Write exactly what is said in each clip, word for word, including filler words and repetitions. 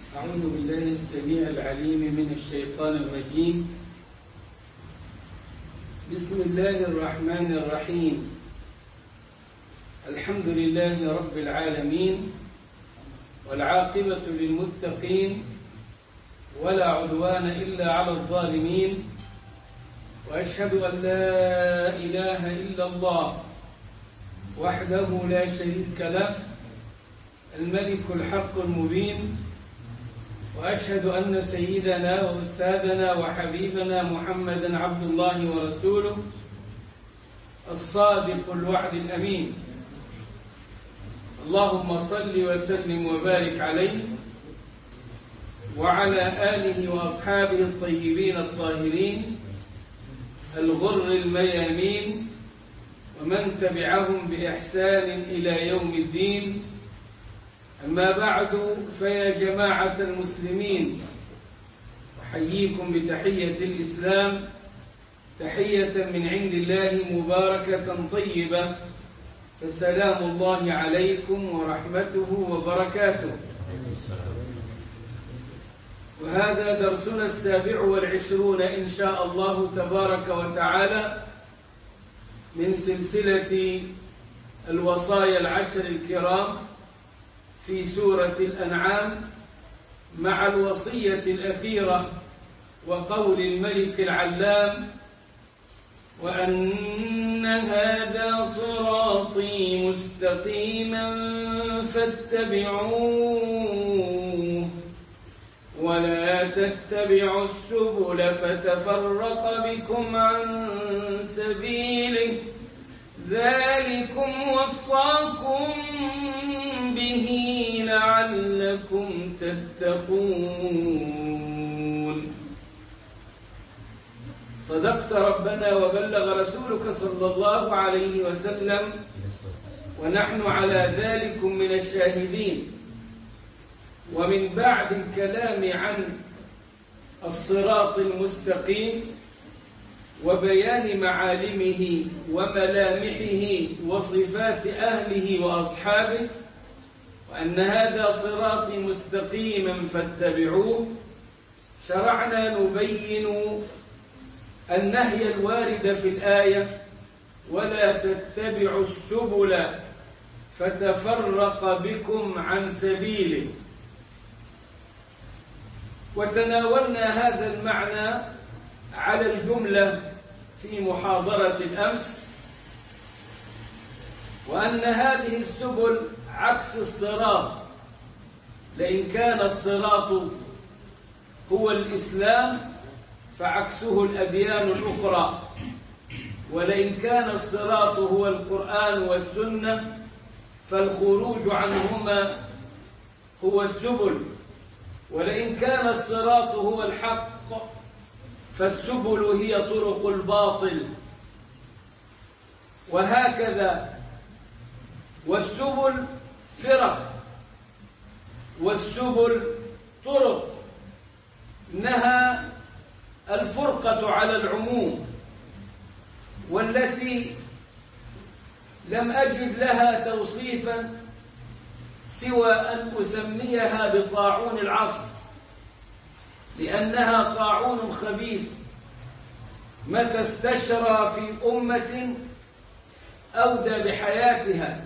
أعوذ بالله السميع العليم من الشيطان الرجيم. بسم الله الرحمن الرحيم. الحمد لله رب العالمين، والعاقبة للمتقين، ولا عدوان إلا على الظالمين، وأشهد أن لا إله إلا الله وحده لا شريك له الملك الحق المبين، وأشهد أن سيدنا وأستاذنا وحبيبنا محمدا عبد الله ورسوله الصادق الوعد الأمين. اللهم صل وسلم وبارك عليه وعلى آله وأصحابه الطيبين الطاهرين الغر الميامين، ومن تبعهم بإحسان إلى يوم الدين. أما بعد، فيا جماعة المسلمين، أحييكم بتحية الإسلام، تحية من عند الله مباركة طيبة، فسلام الله عليكم ورحمته وبركاته. وهذا درسنا السابع والعشرون إن شاء الله تبارك وتعالى من سلسلة الوصايا العشر الكرام في سورة الأنعام، مع الوصية الأخيرة وقول الملك العلام: وأن هذا صراطي مستقيما فاتبعوه ولا تتبعوا السبل فتفرق بكم عن سبيله ذلكم وصاكم به لعلكم تتقون. صدقت ربنا وبلغ رسولك صلى الله عليه وسلم، ونحن على ذلك من الشاهدين. ومن بعد الكلام عن الصراط المستقيم وبيان معالمه وملامحه وصفات أهله وأصحابه، وأن هذا صراطي مستقيما فاتبعوه، شرعنا نبين النهي الوارد في الآية: ولا تتبعوا السبل فتفرق بكم عن سبيله. وتناولنا هذا المعنى على الجملة في محاضرة الأمس، وأن هذه السبل عكس الصراط، لئن كان الصراط هو الإسلام فعكسه الأديان الأخرى، ولئن كان الصراط هو القرآن والسنة فالخروج عنهما هو السبل، ولئن كان الصراط هو الحق فالسبل هي طرق الباطل، وهكذا. والسبل فرق، والسبل طرق، نهى الفرقة على العموم، والتي لم أجد لها توصيفا سوى أن أسميها بطاعون العصر، لأنها طاعون خبيث متى استشرى في أمة أودى بحياتها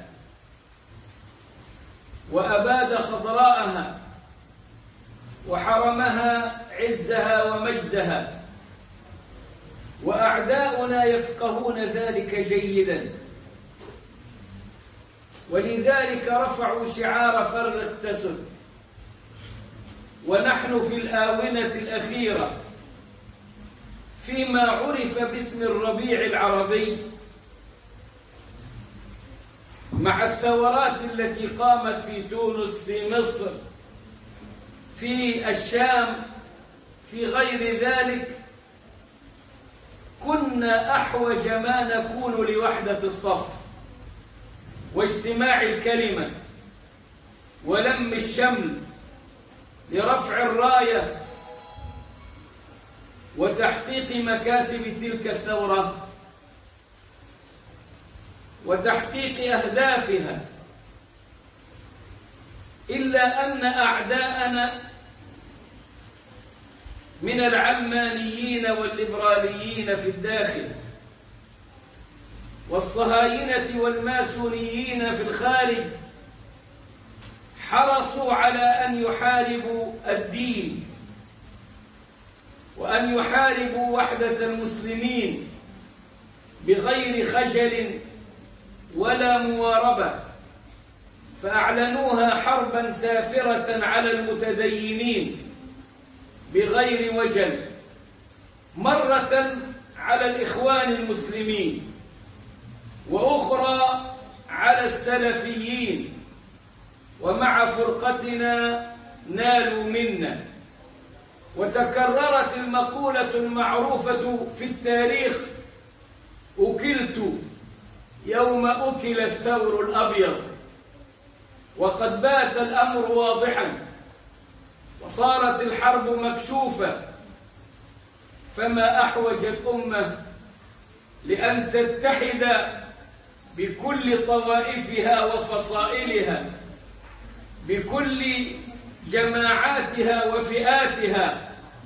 وأباد خضراءها وحرمها عزها ومجدها. وأعداؤنا يفقهون ذلك جيدا، ولذلك رفعوا شعار فرق تسد. ونحن في الآونة الأخيرة فيما عرف باسم الربيع العربي، مع الثورات التي قامت في تونس، في مصر، في الشام، في غير ذلك، كنا أحوج ما نكون لوحدة الصف واجتماع الكلمة ولم الشمل لرفع الراية وتحقيق مكاسب تلك الثورة وتحقيق أهدافها، إلا أن أعداءنا من العلمانيين والليبراليين في الداخل، والصهاينة والماسونيين في الخارج، حرصوا على أن يحاربوا الدين وأن يحاربوا وحدة المسلمين بغير خجل ولا مواربة، فأعلنوها حربا سافرة على المتدينين بغير وجل، مرة على الإخوان المسلمين وأخرى على السلفيين، ومع فرقتنا نالوا منا. وتكررت المقولة المعروفة في التاريخ: أكلت يوم أكل الثور الأبيض. وقد بات الأمر واضحا، وصارت الحرب مكشوفة، فما أحوج الأمة لأن تتحد بكل طوائفها وفصائلها، بكل جماعاتها وفئاتها.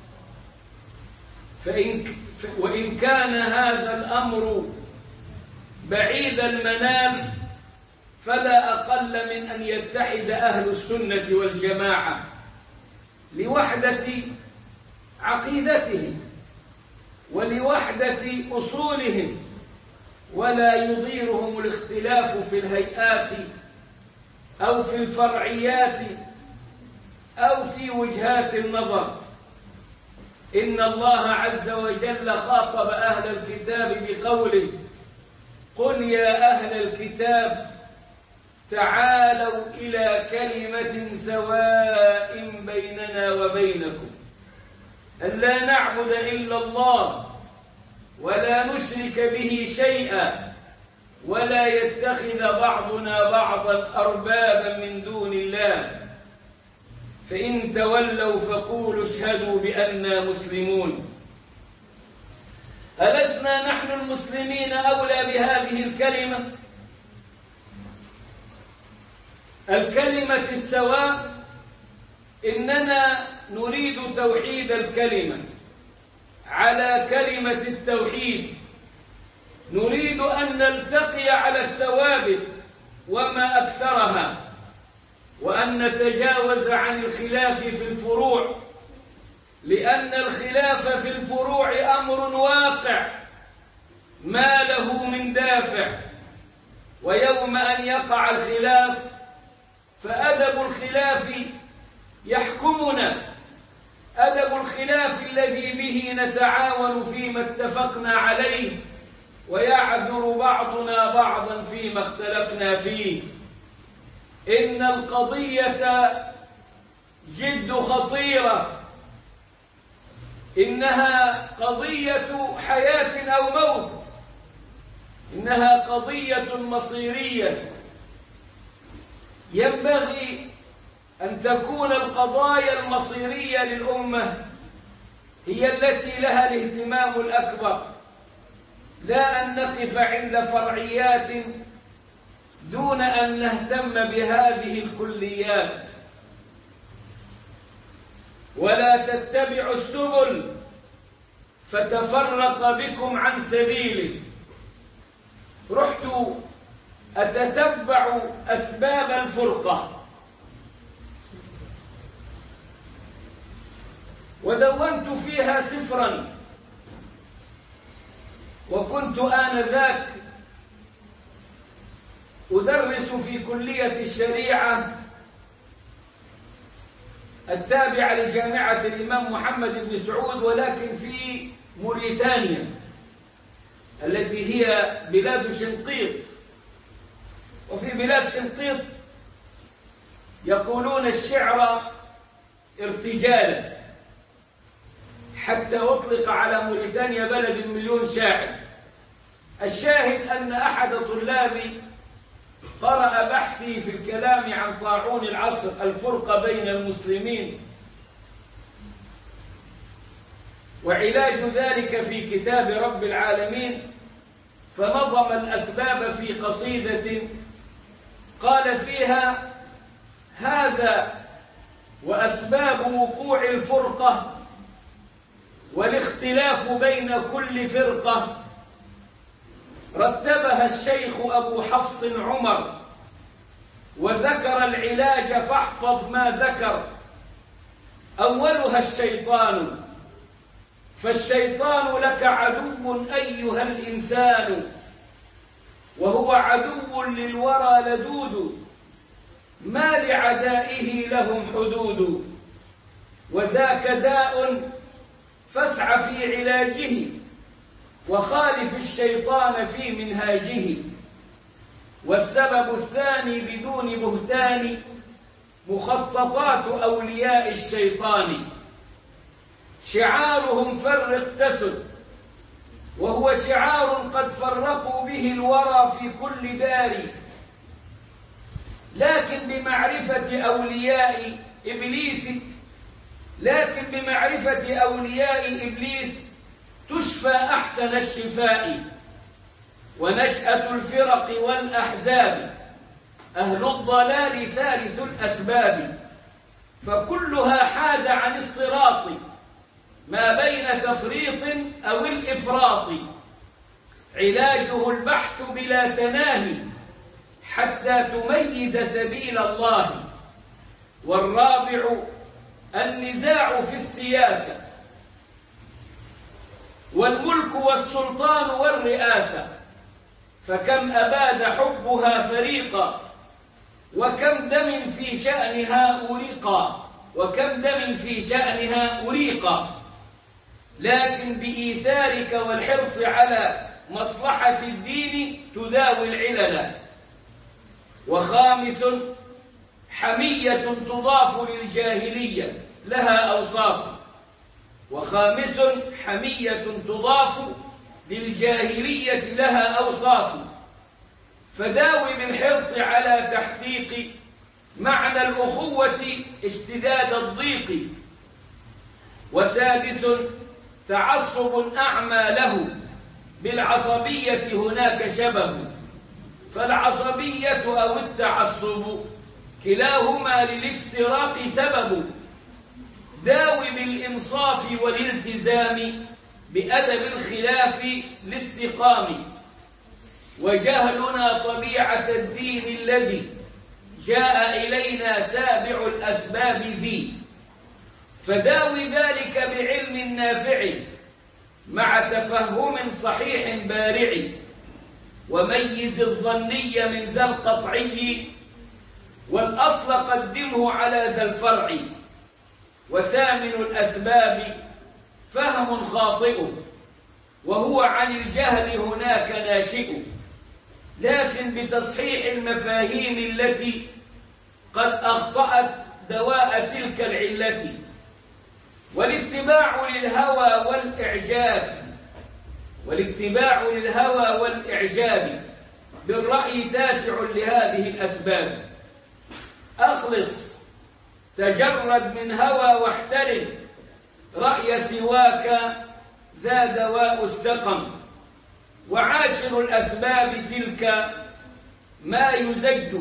فإن وإن كان هذا الأمر بعيد المنال، فلا أقل من أن يتحد أهل السنة والجماعة لوحدة عقيدتهم ولوحدة أصولهم، ولا يضيرهم الاختلاف في الهيئات أو في الفرعيات أو في وجهات النظر. إن الله عز وجل خاطب أهل الكتاب بقوله: قل يا أهل الكتاب تعالوا إلى كلمة سواء بيننا وبينكم ألا نعبد إلا الله ولا نشرك به شيئا ولا يتخذ بعضنا بعضا أربابا من دون الله، فإن تولوا فقولوا اشهدوا بأننا مسلمون. ألسنا نحن المسلمين أولى بهذه الكلمة، الكلمة السواء؟ إننا نريد توحيد الكلمة على كلمة التوحيد، نريد أن نلتقي على الثوابت وما أكثرها، وأن نتجاوز عن الخلاف في الفروع، لأن الخلاف في الفروع أمر واقع ما له من دافع. ويوم أن يقع الخلاف فأدب الخلاف يحكمنا، أدب الخلاف الذي به نتعاون فيما اتفقنا عليه ويعذر بعضنا بعضا فيما اختلفنا فيه. إن القضية جد خطيرة، إنها قضية حياة أو موت، إنها قضية مصيرية. ينبغي أن تكون القضايا المصيرية للأمة هي التي لها الاهتمام الأكبر، لا أن نقف عند فرعيات دون أن نهتم بهذه الكليات. ولا تتبعوا السبل فتفرق بكم عن سبيله. رحت أتتبع أسباب الفرقة ودونت فيها سفرا، وكنت آنذاك أدرس في كلية الشريعة التابعة لجامعة الإمام محمد بن سعود، ولكن في موريتانيا التي هي بلاد شنقيط. وفي بلاد شنقيط يقولون الشعر ارتجالا، حتى أطلق على موريتانيا بلد مليون شاعر. الشاهد أن أحد طلابي قرأ بحثي في الكلام عن طاعون العصر، الفرقة بين المسلمين وعلاج ذلك في كتاب رب العالمين، فنظم الأسباب في قصيدة قال فيها: هذا وأسباب وقوع الفرقة والاختلاف بين كل فرقة رتبها الشيخ أبو حفص عمر، وذكر العلاج فاحفظ ما ذكر. أولها الشيطان، فالشيطان لك عدو أيها الإنسان، وهو عدو للورى لدود، ما لعدائه لهم حدود، وذاك داء فاسع في علاجه، وخالف الشيطان في منهاجه. والسبب الثاني بدون بهتان مخططات أولياء الشيطان، شعارهم فرق تسد، وهو شعار قد فرقوا به الورى في كل دار، لكن بمعرفة أولياء إبليس لكن بمعرفة أولياء إبليس تشفى أحسن الشفاء. ونشأة الفرق والأحزاب أهل الضلال ثالث الأسباب، فكلها حاد عن الصراط ما بين تفريط أو الإفراط، علاجه البحث بلا تناهي حتى تميز سبيل الله. والرابع النزاع في السياسة والملك والسلطان والرئاسة، فكم أباد حبها فريقا، وكم دم في شأنها أريقا وكم دم في شأنها أريقا لكن بإيثارك والحرص على مصلحة الدين تداوي العلل. وخامس حمية تضاف للجاهلية لها أوصاف وخامس حمية تضاف للجاهلية لها أوصاف، فداوي بالحرص على تحقيق معنى الأخوة اشتداد الضيق. وسادس تعصب أعمى له، بالعصبية هناك شبه، فالعصبية أو التعصب كلاهما للافتراق سبب. داوي بالإنصاف والالتزام بأدب الخلاف لاستقام، وجهلنا طبيعة الدين الذي جاء إلينا تابع الأسباب ذي، فداوي ذلك بعلم نافع مع تفهم صحيح بارع، وميز الظني من ذا القطعي، والأصل قدمه على ذا الفرع. وثامن الأسباب فهم خاطئ، وهو عن الجهل هناك ناشئ، لكن بتصحيح المفاهيم التي قد أخطأت دواء تلك العلة. والاتباع للهوى والإعجاب والاتباع للهوى والإعجاب بالرأي تاسع لهذه الأسباب. أخلص تجرد من هوى واحترم، رأي سواك ذا دواء السقم. وعاشر الأسباب تلك ما يزج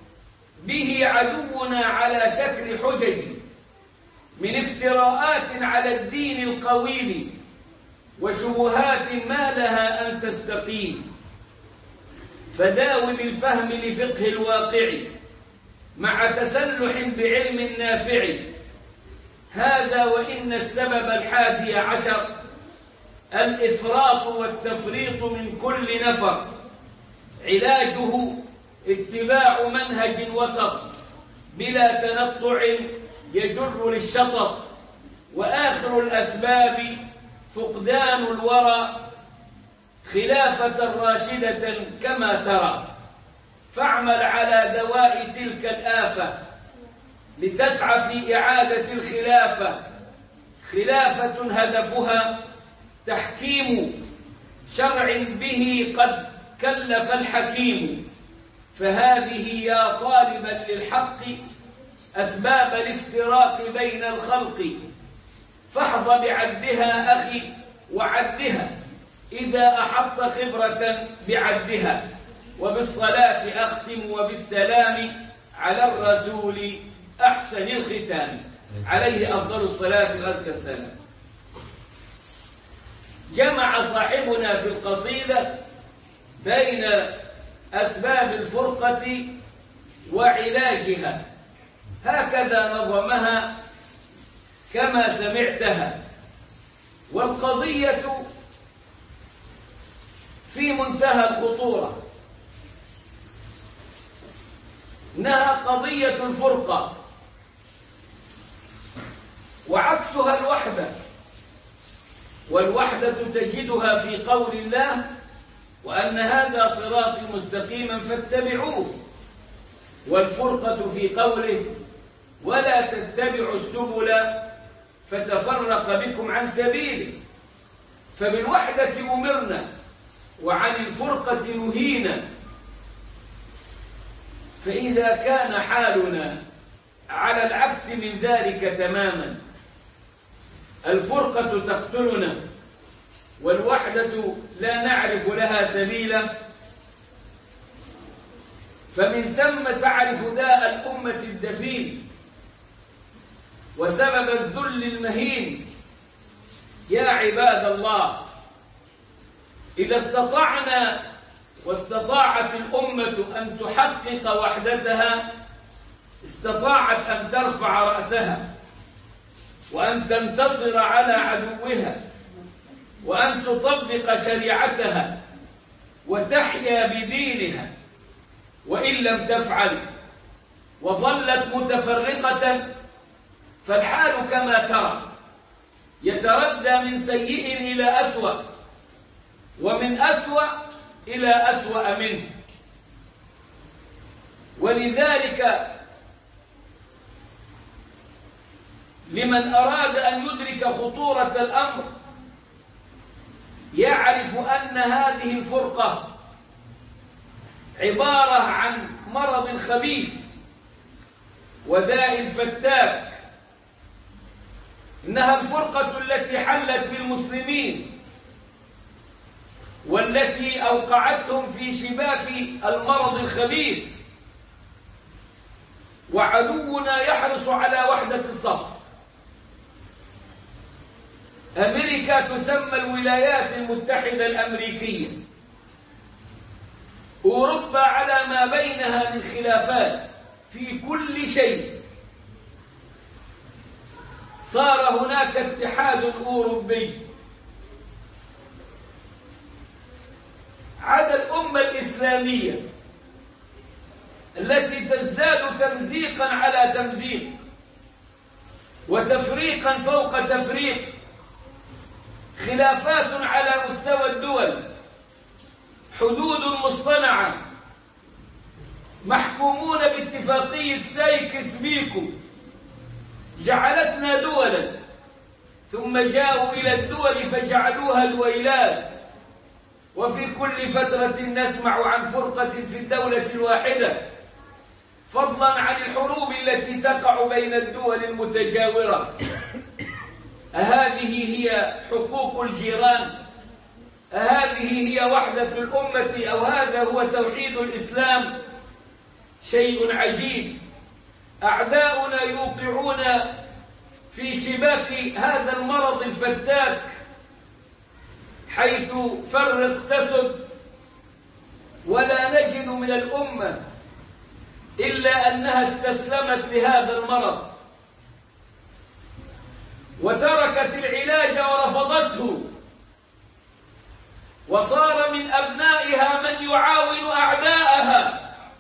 به عدونا على شكل حجج، من افتراءات على الدين القويم، وشبهات ما لها أن تستقيم. فداوي بالفهم لفقه الواقع مع تسلح بعلم نافع. هذا وإن السبب الحادي عشر الإفراط والتفريط من كل نفر، علاجه اتباع منهج وسط بلا تنطع يجر للشطط. وآخر الأسباب فقدان الورى خلافة راشدة كما ترى، فاعمل على دواء تلك الآفة لتسعى في إعادة الخلافة. خلافة هدفها تحكيم شرع به قد كلف الحكيم، فهذه يا طالبا للحق أسباب الافتراق بين الخلق، فاحظ بعدها أخي وعدها إذا أحط خبرة بعدها. وبالصلاة أختم وبالسلام على الرسول أحسن الختام، عليه أفضل الصلاة وأزكى السلام. جمع صاحبنا في القصيدة بين أسباب الفرقة وعلاجها، هكذا نظمها كما سمعتها. والقضية في منتهى الخطورة، إنها قضية الفرقة وعكسها الوحدة، والوحدة تجدها في قول الله: وأن هذا صراطي مستقيما فاتبعوه. والفرقة في قوله: ولا تتبعوا السبل فتفرق بكم عن سبيله. فبالوحدة أمرنا وعن الفرقة نهينا. فإذا كان حالنا على العكس من ذلك تماما، الفرقة تقتلنا والوحدة لا نعرف لها سبيلا، فمن ثم تعرف داء الأمة الدفين وسبب الذل المهين. يا عباد الله، إذا استطعنا واستطاعت الأمة أن تحقق وحدتها، استطاعت أن ترفع رأسها وأن تنتصر على عدوها وأن تطبق شريعتها وتحيا بدينها. وإن لم تفعل وظلت متفرقة فالحال كما ترى، يتردى من سيء إلى أسوأ ومن أسوأ إلى أسوأ منه. ولذلك لمن أراد أن يدرك خطورة الأمر يعرف أن هذه الفرقة عبارة عن مرض خبيث وداء فتاك. إنها الفرقة التي حلت بالمسلمين والتي أوقعتهم في شباك المرض الخبيث. وعدونا يحرص على وحدة الصف. أمريكا تسمى الولايات المتحدة الأمريكية، أوروبا على ما بينها من خلافات في كل شيء. صار هناك اتحاد أوروبي عدا الأمة الإسلامية التي تزداد تمزيقا على تمزيق وتفريقا فوق تفريق، خلافات على مستوى الدول، حدود مصطنعة، محكومون باتفاقية سايكس بيكو جعلتنا دولا، ثم جاءوا إلى الدول فجعلوها دويلات. وفي كل فترة نسمع عن فرقة في الدولة الواحدة، فضلا عن الحروب التي تقع بين الدول المتجاورة. أهذه هي حقوق الجيران؟ أهذه هي وحدة الأمة؟ أو هذا هو توحيد الإسلام؟ شيء عجيب. أعداؤنا يوقعون في شباك هذا المرض الفتاك، حيث فرق تسد، ولا نجد من الأمة إلا أنها استسلمت لهذا المرض وتركت العلاج ورفضته، وصار من أبنائها من يعاون أعداءها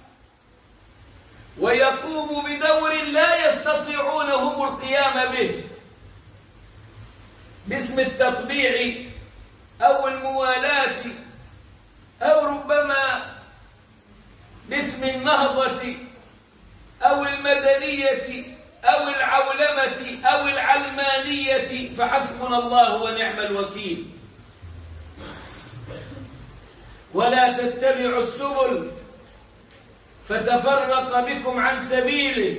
ويقوم بدور لا يستطيعون هم القيام به باسم التطبيع أو الموالاة أو ربما باسم النهضة أو المدنية أو العولمة أو العلمانية، فحسبنا الله ونعم الوكيل. ولا تتبعوا السبل فتفرق بكم عن سبيله.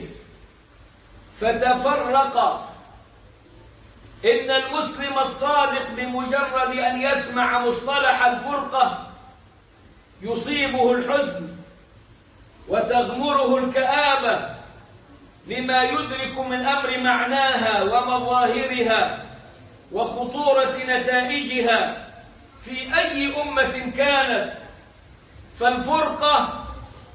فتفرق. إن المسلم الصادق بمجرد أن يسمع مصطلح الفرقة يصيبه الحزن وتغمره الكآبة لما يدرك من أمر معناها ومظاهرها وخطورة نتائجها في أي أمة كانت. فالفرقة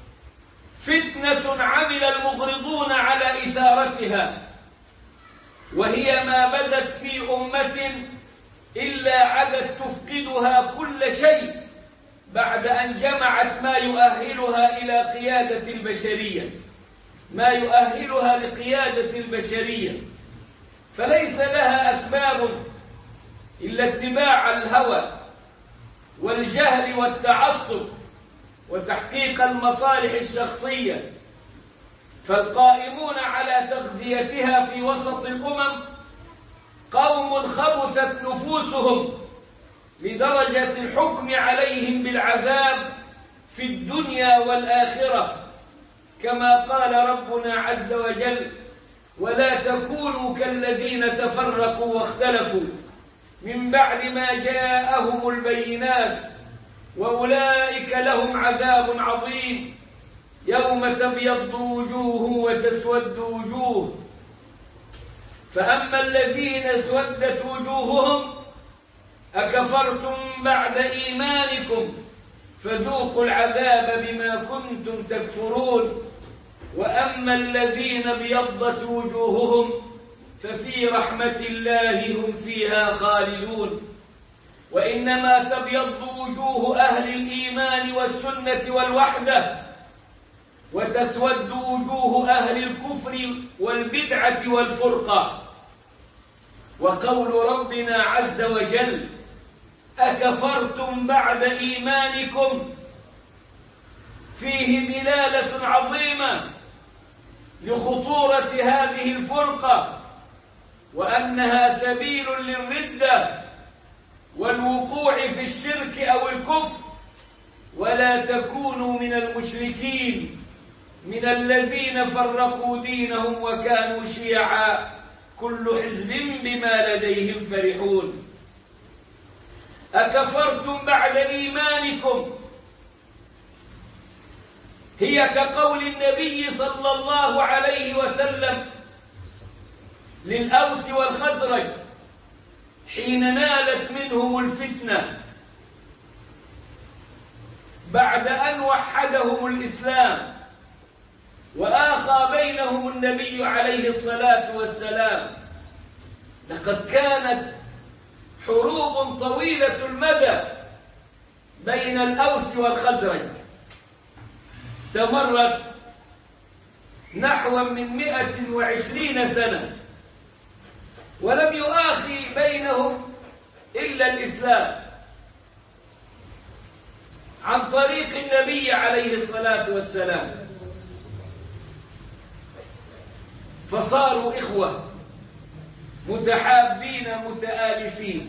فتنة عمل المغرضون على إثارتها، وهي ما بدت في أمة إلا عدت تفقدها كل شيء بعد أن جمعت ما يؤهلها إلى قيادة البشرية، ما يؤهلها لقيادة البشرية، فليس لها أسباب إلا اتباع الهوى والجهل والتعصب وتحقيق المصالح الشخصية. فالقائمون على تغذيتها في وسط الأمم قوم خبثت نفوسهم لدرجة الحكم عليهم بالعذاب في الدنيا والآخرة، كما قال ربنا عز وجل: ولا تكونوا كالذين تفرقوا واختلفوا من بعد ما جاءهم البينات وأولئك لهم عذاب عظيم يوم تبيض وجوه وتسود وجوه. فأما الذين اسودت وجوههم أكفرتم بعد إيمانكم فذوقوا العذاب بما كنتم تكفرون، وأما الذين ابيضت وجوههم ففي رحمة الله هم فيها خالدون. وإنما تبيض وجوه أهل الإيمان والسنة والوحدة، وتسود وجوه أهل الكفر والبدعة والفرقة. وقول ربنا عز وجل: أكفرتم بعد إيمانكم، فيه دلالة عظيمة لخطورة هذه الفرقة، وأنها سبيل للردة والوقوع في الشرك أو الكفر. ولا تكونوا من المشركين من الذين فرقوا دينهم وكانوا شيعا كل حزب بما لديهم فرحون. أكفرتم بعد إيمانكم هي كقول النبي صلى الله عليه وسلم للأوس والخزرج حين نالت منهم الفتنة بعد أن وحدهم الإسلام وآخى بينهم النبي عليه الصلاة والسلام. لقد كانت حروب طويلة المدى بين الأوس والخزرج، استمرت نحو من مئة وعشرين سنة، ولم يؤاخي بينهم إلا الإسلام عن طريق النبي عليه الصلاة والسلام، فصاروا إخوة متحابين متآلفين.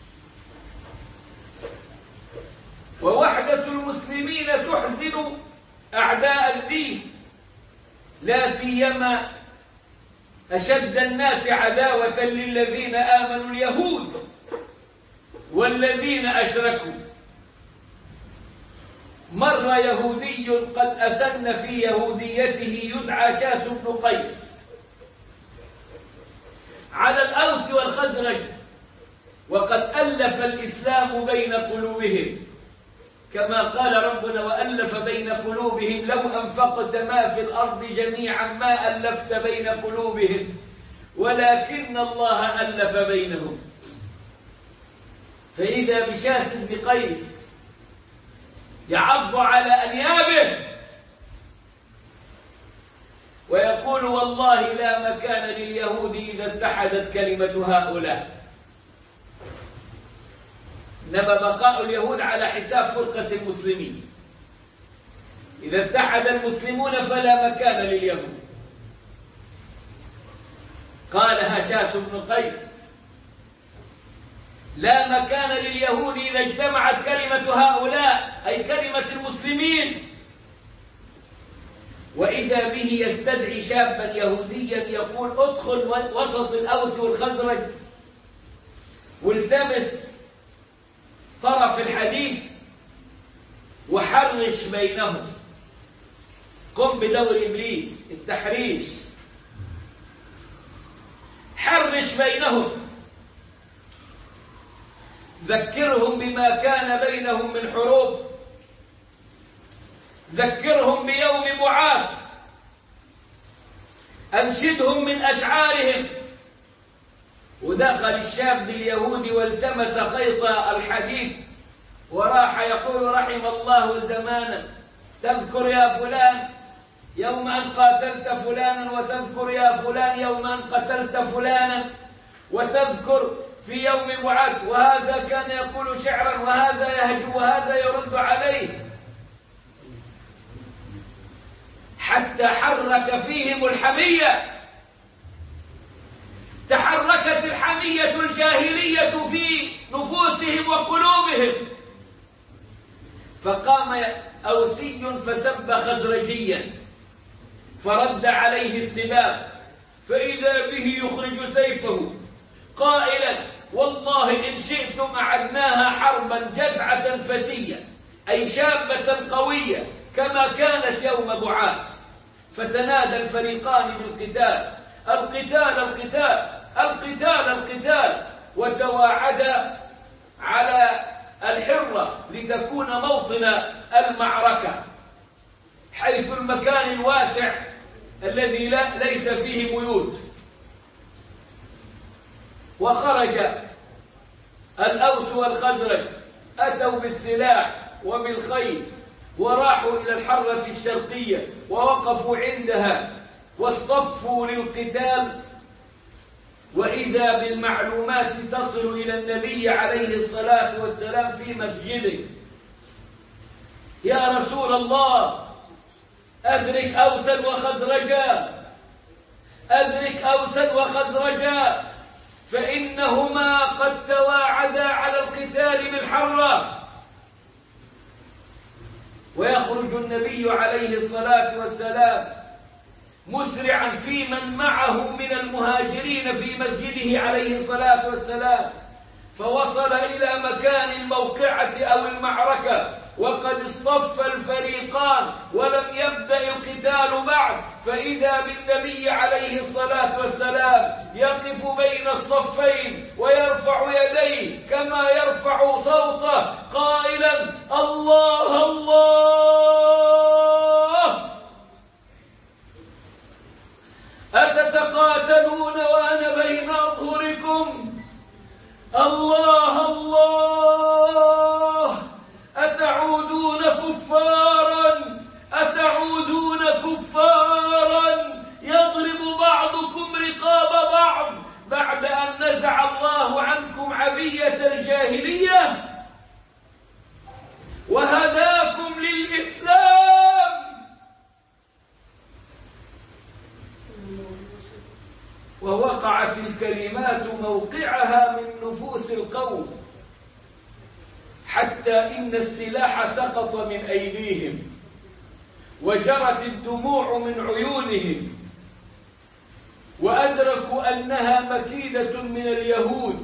ووحدة المسلمين تحزن أعداء الدين، لا سيما أشد الناس عداوة للذين آمنوا اليهود والذين أشركوا. مر يهودي قد أسن في يهوديته يدعى شاس بن قيس على الأوس والخزرج، وقد ألف الإسلام بين قلوبهم، كما قال ربنا: وألف بين قلوبهم لو أنفقت ما في الأرض جميعا ما ألفت بين قلوبهم ولكن الله ألف بينهم. فإذا بشاس بن قيس يعض على أنيابه ويقول: والله لا مكان لليهود إذا اتحدت كلمة هؤلاء. إنما بقاء اليهود على حساب فرقة المسلمين. إذا اتحد المسلمون فلا مكان لليهود. قالها شاس بن قيس: لا مكان لليهود إذا اجتمعت كلمة هؤلاء، أي كلمة المسلمين. وإذا به يستدعي شابا يهوديا يقول: ادخل وسط الأوس والخزرج والتمس طرف الحديث وحرش بينهم، قم بدور إبليس التحريش، حرش بينهم ذكرهم بما كان بينهم من حروب، ذكرهم بيوم بعاث، أنشدهم من أشعارهم. ودخل الشاب اليهودي والتمس خيط الحديد وراح يقول: رحم الله زمانا، تذكر يا فلان يوم أن قاتلت فلانا، وتذكر يا فلان يوم أن قتلت فلانا، وتذكر في يوم بعاث. وهذا كان يقول شعرا، وهذا يهجو، وهذا يرد عليه، حتى حرك فيهم الحمية. تحركت الحمية الجاهلية في نفوسهم وقلوبهم، فقام أوسي فسب خزرجيا فرد عليه السباب، فإذا به يخرج سيفه قائلا: والله إن شئتم أعدناها حربا جزعة فتية، أي شابة قوية كما كانت يوم بعاث. فتنادى الفريقان بالقتال، القتال القتال القتال القتال، وتواعدا على الحرة لتكون موطن المعركة، حيث المكان الواسع الذي لا ليس فيه بيوت. وخرج الأوس والخزرج، أتوا بالسلاح وبالخيل وراحوا إلى الحرة الشرقية ووقفوا عندها واصطفوا للقتال. وإذا بالمعلومات تصل إلى النبي عليه الصلاة والسلام في مسجده: يا رسول الله، أدرك أوسا وخزرجا، أدرك أوسا وخزرجا، فإنهما قد تواعدا على القتال بالحرة. ويخرج النبي عليه الصلاة والسلام مسرعا في من معه من المهاجرين في مسجده عليه الصلاة والسلام، فوصل إلى مكان الموقعة أو المعركة وقد اصطف الفريقان ولم يبدأ القتال بعد، فإذا بالنبي عليه الصلاة والسلام يقف بين الصفين ويرفع يديه كما يرفع صوته قائلا: الله الله، أتتقاتلون وأنا بين أظهركم؟ الله الله، أتعودون كفارا، أتعودون كفارا، يضرب بعضكم رقاب بعض بعد أن نزع الله عنكم عبية الجاهلية وهداكم للإسلام. ووقعت الكلمات موقعها من نفوس القوم، حتى إن السلاح سقط من أيديهم وجرت الدموع من عيونهم، وأدركوا أنها مكيدة من اليهود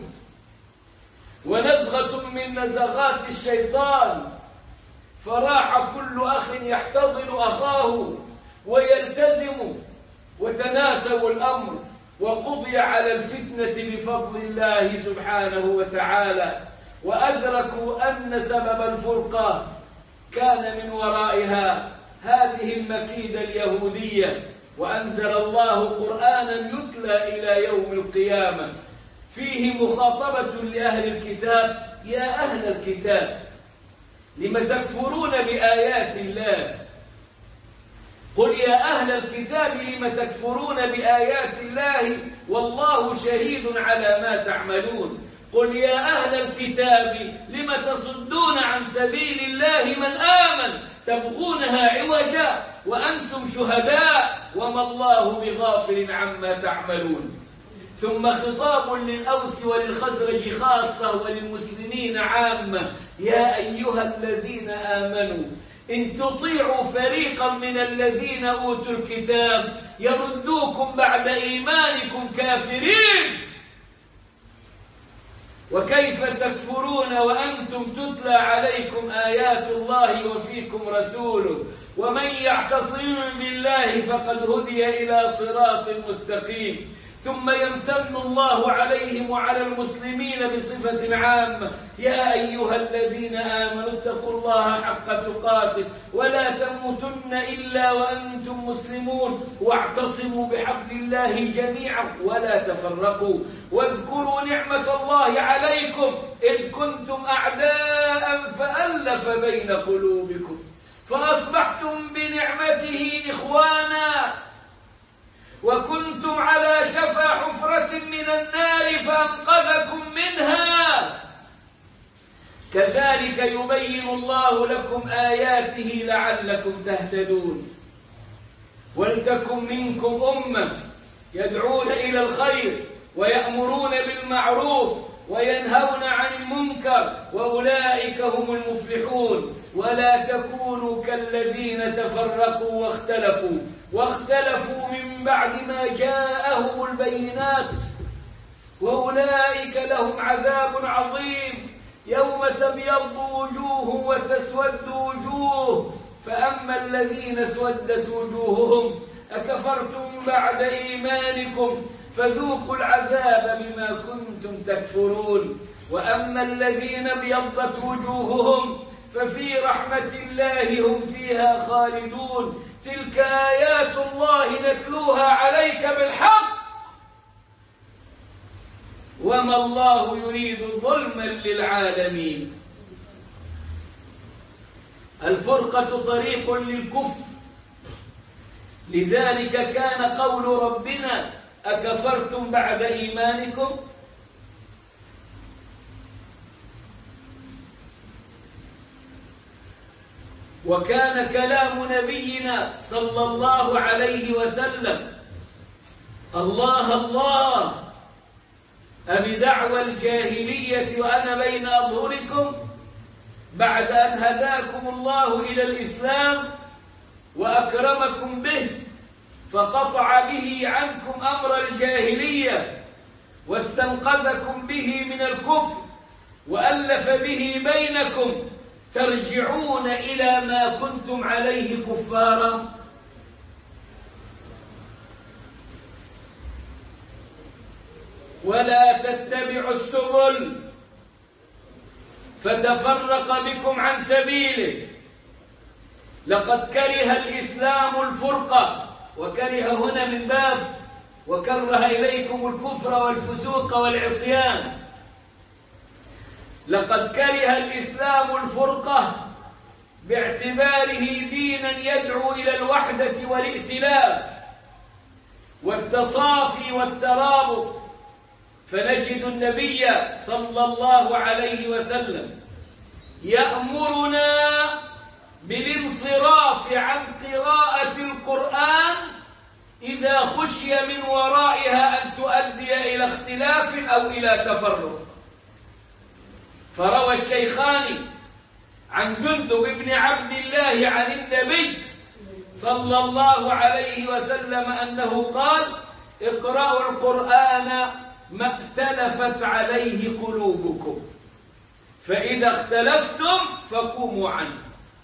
ونزغة من نزغات الشيطان، فراح كل أخ يحتضن أخاه ويلتزم، وتناسوا الأمر وقضي على الفتنة بفضل الله سبحانه وتعالى. وأدركوا أن سبب الفرقة كان من ورائها هذه المكيدة اليهودية، وأنزل الله قرآنا يتلى إلى يوم القيامة فيه مخاطبة لأهل الكتاب: يا أهل الكتاب لم تكفرون بآيات الله؟ قل يا أهل الكتاب لم تكفرون بآيات الله والله شهيد على ما تعملون. قل يا أهل الكتاب لم تصدون عن سبيل الله من آمن تبغونها عوجا وأنتم شهداء وما الله بغافل عما تعملون. ثم خطاب للأوس وللخزرج خاصة وللمسلمين عامة: يا أيها الذين آمنوا إن تطيعوا فريقا من الذين أوتوا الكتاب يردوكم بعد إيمانكم كافرين، وكيف تكفرون وأنتم تتلى عليكم آيات الله وفيكم رسوله ومن يعتصم بالله فقد هدي إلى صراط مستقيم. ثم يمتن الله عليهم وعلى المسلمين بصفة عامة: يا أيها الذين آمنوا اتقوا الله حق تقاته ولا تموتن إلا وأنتم مسلمون واعتصموا بحبل الله جميعا ولا تفرقوا واذكروا نعمة الله عليكم إذ كنتم أعداء فألف بين قلوبكم فأصبحتم بنعمته إخوانا وكنتم على شفا حفرة من النار فأنقذكم منها كذلك يبين الله لكم آياته لعلكم تهتدون. ولتكن منكم أمة يدعون إلى الخير ويأمرون بالمعروف وينهون عن المنكر وأولئك هم المفلحون. ولا تكونوا كالذين تفرقوا واختلفوا واختلفوا من بعد ما جاءهم البينات وأولئك لهم عذاب عظيم يوم تبيض وجوه وتسود وجوه فأما الذين اسودت وجوههم أكفرتم بعد إيمانكم فذوقوا العذاب بما كنتم تكفرون وأما الذين ابيضت وجوههم ففي رحمة الله هم فيها خالدون. تلك آيات الله نتلوها عليك بالحق وما الله يريد ظلما للعالمين. الفرقة طريق للكفر، لذلك كان قول ربنا: أكفرتم بعد إيمانكم؟ وكان كلام نبينا صلى الله عليه وسلم: الله الله أبدعوى الجاهلية وأنا بين أظهركم بعد أن هداكم الله إلى الإسلام وأكرمكم به فقطع به عنكم أمر الجاهلية واستنقذكم به من الكفر وألف به بينكم ترجعون إلى ما كنتم عليه كفارا. ولا تتبعوا السبل فتفرق بكم عن سبيله. لقد كره الإسلام الفرقة، وكره هنا من باب وكره إليكم الكفر والفسوق والعصيان. لقد كره الإسلام الفرقة باعتباره دينا يدعو إلى الوحدة والائتلاف والتصافي والترابط، فنجد النبي صلى الله عليه وسلم يأمرنا بالانصراف عن قراءة القرآن إذا خشي من ورائها أن تؤدي إلى اختلاف أو إلى تفرق. فروى الشيخان عن جندب بن عبد الله عن النبي صلى الله عليه وسلم أنه قال: اقرأوا القرآن ما اختلفت عليه قلوبكم، فإذا اختلفتم فقوموا عنه.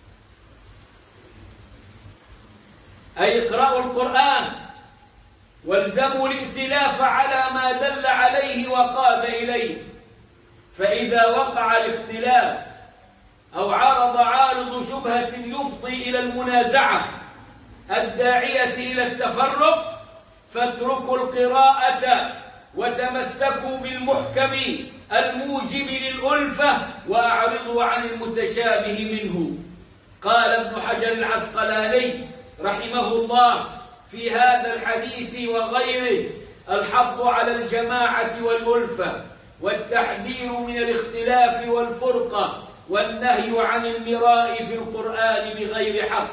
أي اقرأوا القرآن والزموا الائتلاف على ما دل عليه وقاد إليه، فإذا وقع الاختلاف أو عرض عارض شبهة يفضي إلى المنازعة الداعية إلى التفرق فاتركوا القراءة وتمسكوا بالمحكم الموجب للألفة وأعرضوا عن المتشابه منه. قال ابن حجر العسقلاني رحمه الله في هذا الحديث وغيره: الحض على الجماعة والألفة والتحذير من الاختلاف والفرقة والنهي عن المراء في القرآن بغير حق.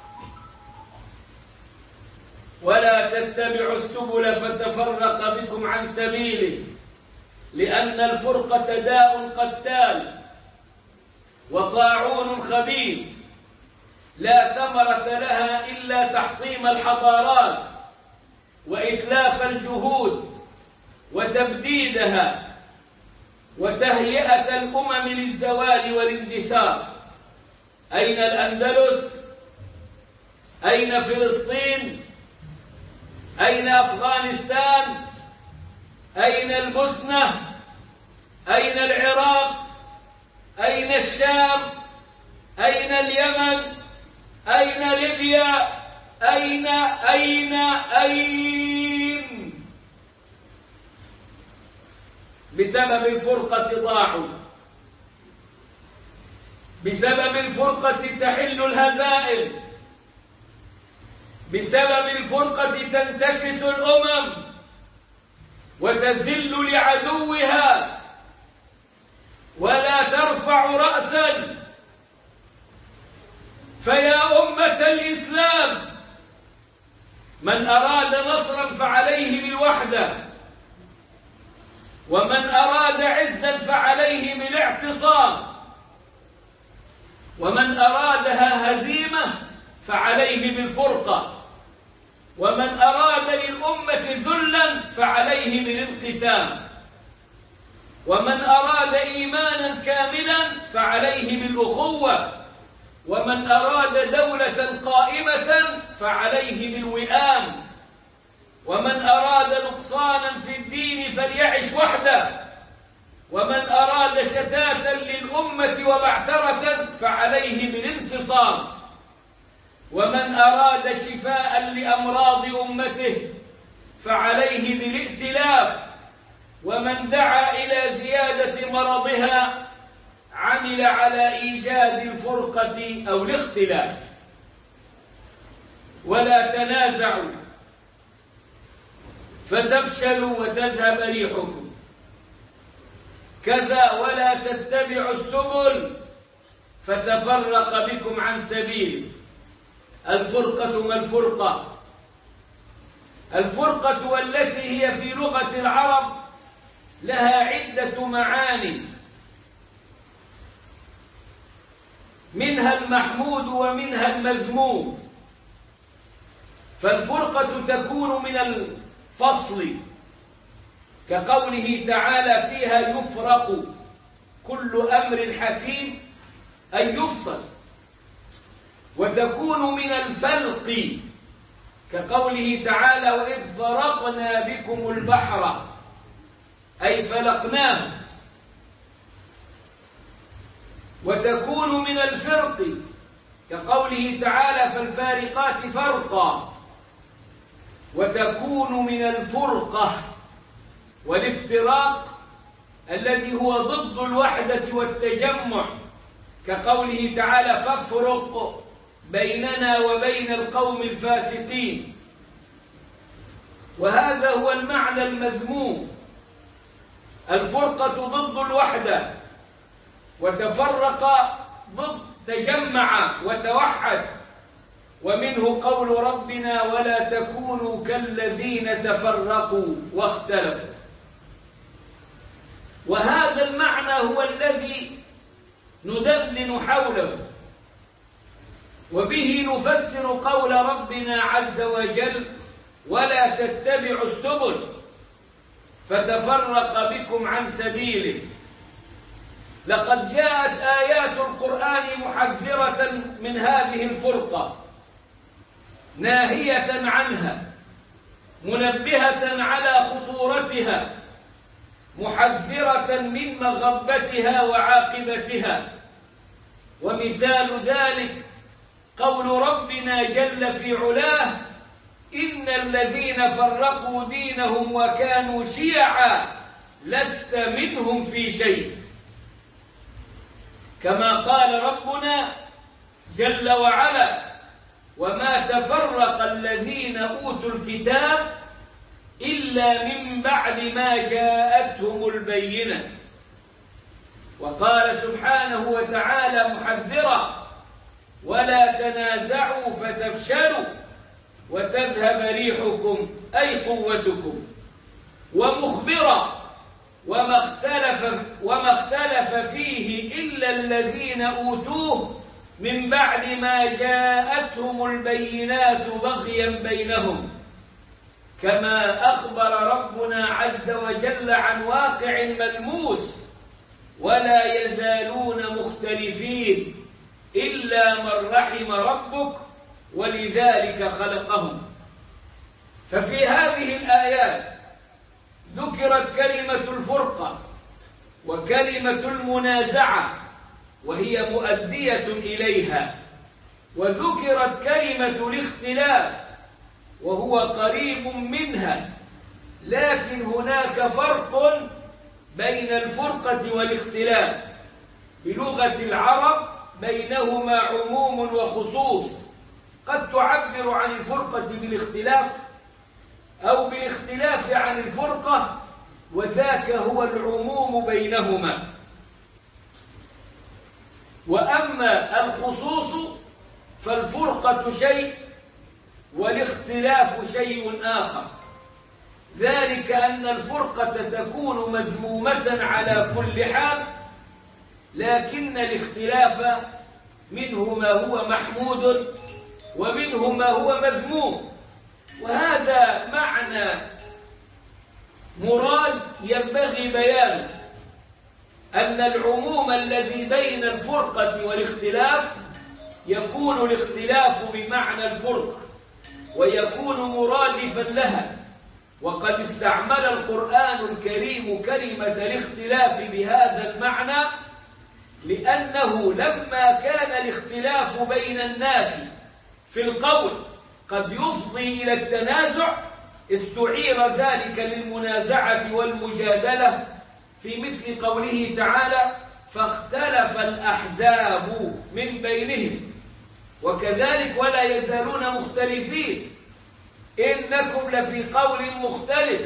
ولا تتبعوا السبل فتفرق بكم عن سبيله، لأن الفرقة داء قتال وطاعون خبيث لا ثمرة لها إلا تحطيم الحضارات وإتلاف الجهود وتبديدها وتهيئة الأمم للزوال والاندثار. أين الأندلس؟ أين فلسطين؟ أين أفغانستان؟ أين البوسنة؟ أين العراق؟ أين الشام؟ أين اليمن؟ أين ليبيا؟ أين أين أين؟ بسبب الفرقة ضاعوا، بسبب الفرقة تحل الهزائم، بسبب الفرقة تنتكس الأمم وتذل لعدوها ولا ترفع رأسا. فيا أمة الإسلام، من أراد نصرا فعليه بالوحدة، ومن أراد عزا فعليه بالاعتصام، ومن أرادها هزيمة فعليه بالفرقة، ومن أراد للأمة ذلا فعليه بالانقسام، ومن أراد إيمانا كاملا فعليه بالأخوة، ومن أراد دولة قائمة فعليه بالوئام، ومن أراد نقصانا في الدين فليعش وحده، ومن أراد شتاتا للأمة وبعثرة فعليه بالانفصام، ومن أراد شفاء لأمراض أمته فعليه بالائتلاف، ومن دعا إلى زيادة مرضها عمل على إيجاد الفرقة أو الاختلاف. ولا تنازعوا فتفشلوا وتذهب ريحكم، كذا ولا تتبعوا السبل فتفرق بكم عن سبيله. الفرقة ما الفرقة؟ الفرقة والتي هي في لغة العرب لها عدة معاني، منها المحمود ومنها المذموم. فالفرقة تكون من الفصل، كقوله تعالى فيها يفرق كل أمر حكيم، أي يفصل. وتكون من الفلق، كقوله تعالى وإذ فرقنا بكم البحر، أي فلقناه. وتكون من الفرق، كقوله تعالى فالفارقات فرقا. وتكون من الفرقة والافتراق الذي هو ضد الوحدة والتجمع، كقوله تعالى فافرق بيننا وبين القوم الفاسقين. وهذا هو المعنى المذموم. الفرقة ضد الوحدة، وتفرق ضد تجمع وتوحد. ومنه قول ربنا ولا تكونوا كالذين تفرقوا واختلفوا. وهذا المعنى هو الذي ندندن حوله، وبه نفسر قول ربنا عز وجل ولا تتبعوا السبل فتفرق بكم عن سبيله. لقد جاءت آيات القرآن محذرة من هذه الفرقة، ناهية عنها، منبهة على خطورتها، محذرة من مغبتها وعاقبتها. ومثال ذلك قول ربنا جل في علاه إن الذين فرقوا دينهم وكانوا شيعا لست منهم في شيء، كما قال ربنا جل وعلا وما تفرق الذين أوتوا الكتاب إلا من بعد ما جاءتهم البينة. وقال سبحانه وتعالى محذرا ولا تنازعوا فتفشلوا وتذهب ريحكم أي قوتكم، ومخبرا وما اختلف, وما اختلف فيه إلا الذين أوتوه من بعد ما جاءتهم البينات بغيا بينهم، كما أخبر ربنا عز وجل عن واقع ملموس ولا يزالون مختلفين إلا من رحم ربك ولذلك خلقهم. ففي هذه الآيات ذكرت كلمة الفرقة وكلمة المنازعة وهي مؤدية إليها، وذكرت كلمة الاختلاف وهو قريب منها، لكن هناك فرق بين الفرقة والاختلاف بلغة العرب، بينهما عموم وخصوص. قد تعبر عن الفرقة بالاختلاف أو بالاختلاف عن الفرقة، وذاك هو العموم بينهما. وأما الخصوص فالفرقة شيء والاختلاف شيء آخر، ذلك أن الفرقة تكون مذمومة على كل حال، لكن الاختلاف منه ما هو محمود ومنه ما هو مذموم. وهذا معنى مراد ينبغي بيانه، أن العموم الذي بين الفرقة والاختلاف يكون الاختلاف بمعنى الفرقة ويكون مرادفا لها. وقد استعمل القرآن الكريم كلمة الاختلاف بهذا المعنى، لأنه لما كان الاختلاف بين الناس في القول قد يفضي إلى التنازع، استعير ذلك للمنازعة والمجادلة في مثل قوله تعالى: فاختلف الأحزاب من بينهم. وكذلك ولا يزالون مختلفين، إنكم لفي قول مختلف،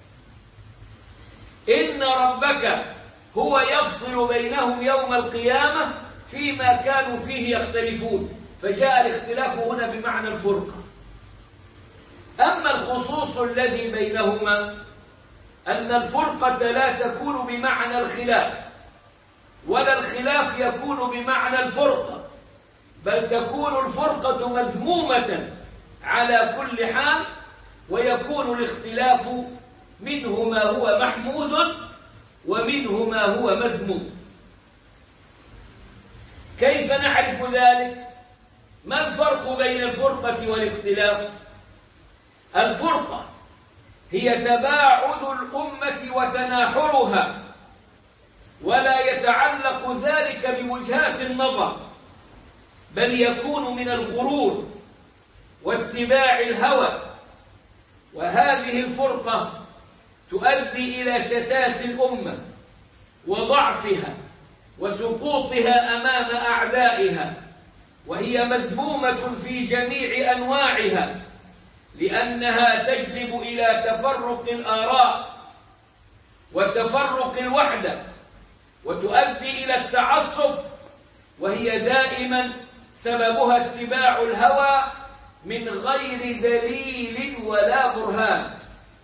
إن ربك هو يفصل بينهم يوم القيامة فيما كانوا فيه يختلفون. فجاء الاختلاف هنا بمعنى الفرقة. أما الخصوص الذي بينهما أن الفرقة لا تكون بمعنى الخلاف، ولا الخلاف يكون بمعنى الفرقة، بل تكون الفرقة مذمومة على كل حال، ويكون الاختلاف منه ما هو محمود ومنه ما هو مذموم. كيف نعرف ذلك؟ ما الفرق بين الفرقة والاختلاف؟ الفرقة هي تباعد الأمة وتناحرها، ولا يتعلق ذلك بوجهات النظر، بل يكون من الغرور واتباع الهوى. وهذه الفرقة تؤدي إلى شتات الأمة وضعفها وسقوطها أمام أعدائها، وهي مذمومة في جميع أنواعها، لأنها تجلب إلى تفرق الآراء وتفرق الوحدة، وتؤدي إلى التعصب، وهي دائما سببها اتباع الهوى من غير دليل ولا برهان.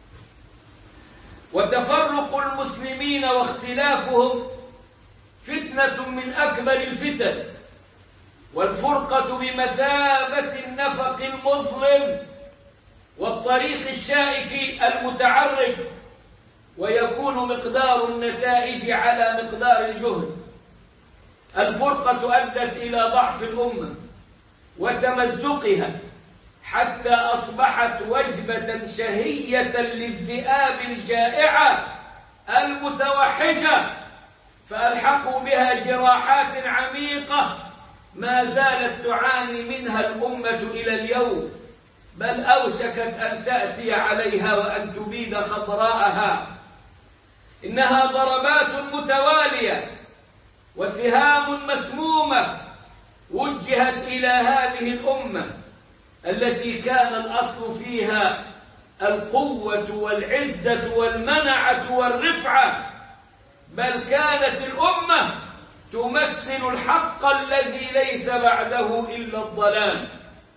وتفرق المسلمين واختلافهم فتنة من أكبر الفتن، والفرقة بمثابة النفق المظلم والطريق الشائك المتعرج، ويكون مقدار النتائج على مقدار الجهد. الفرقة أدت إلى ضعف الأمة وتمزقها حتى أصبحت وجبة شهية للذئاب الجائعة المتوحشة، فألحقوا بها جراحات عميقة ما زالت تعاني منها الأمة إلى اليوم، بل أوشكت أن تأتي عليها وأن تبيد خضراءها. إنها ضربات متوالية وسهام مسمومة وجهت إلى هذه الأمة التي كان الأصل فيها القوة والعزة والمنعة والرفعة، بل كانت الأمة تمثل الحق الذي ليس بعده إلا الضلال.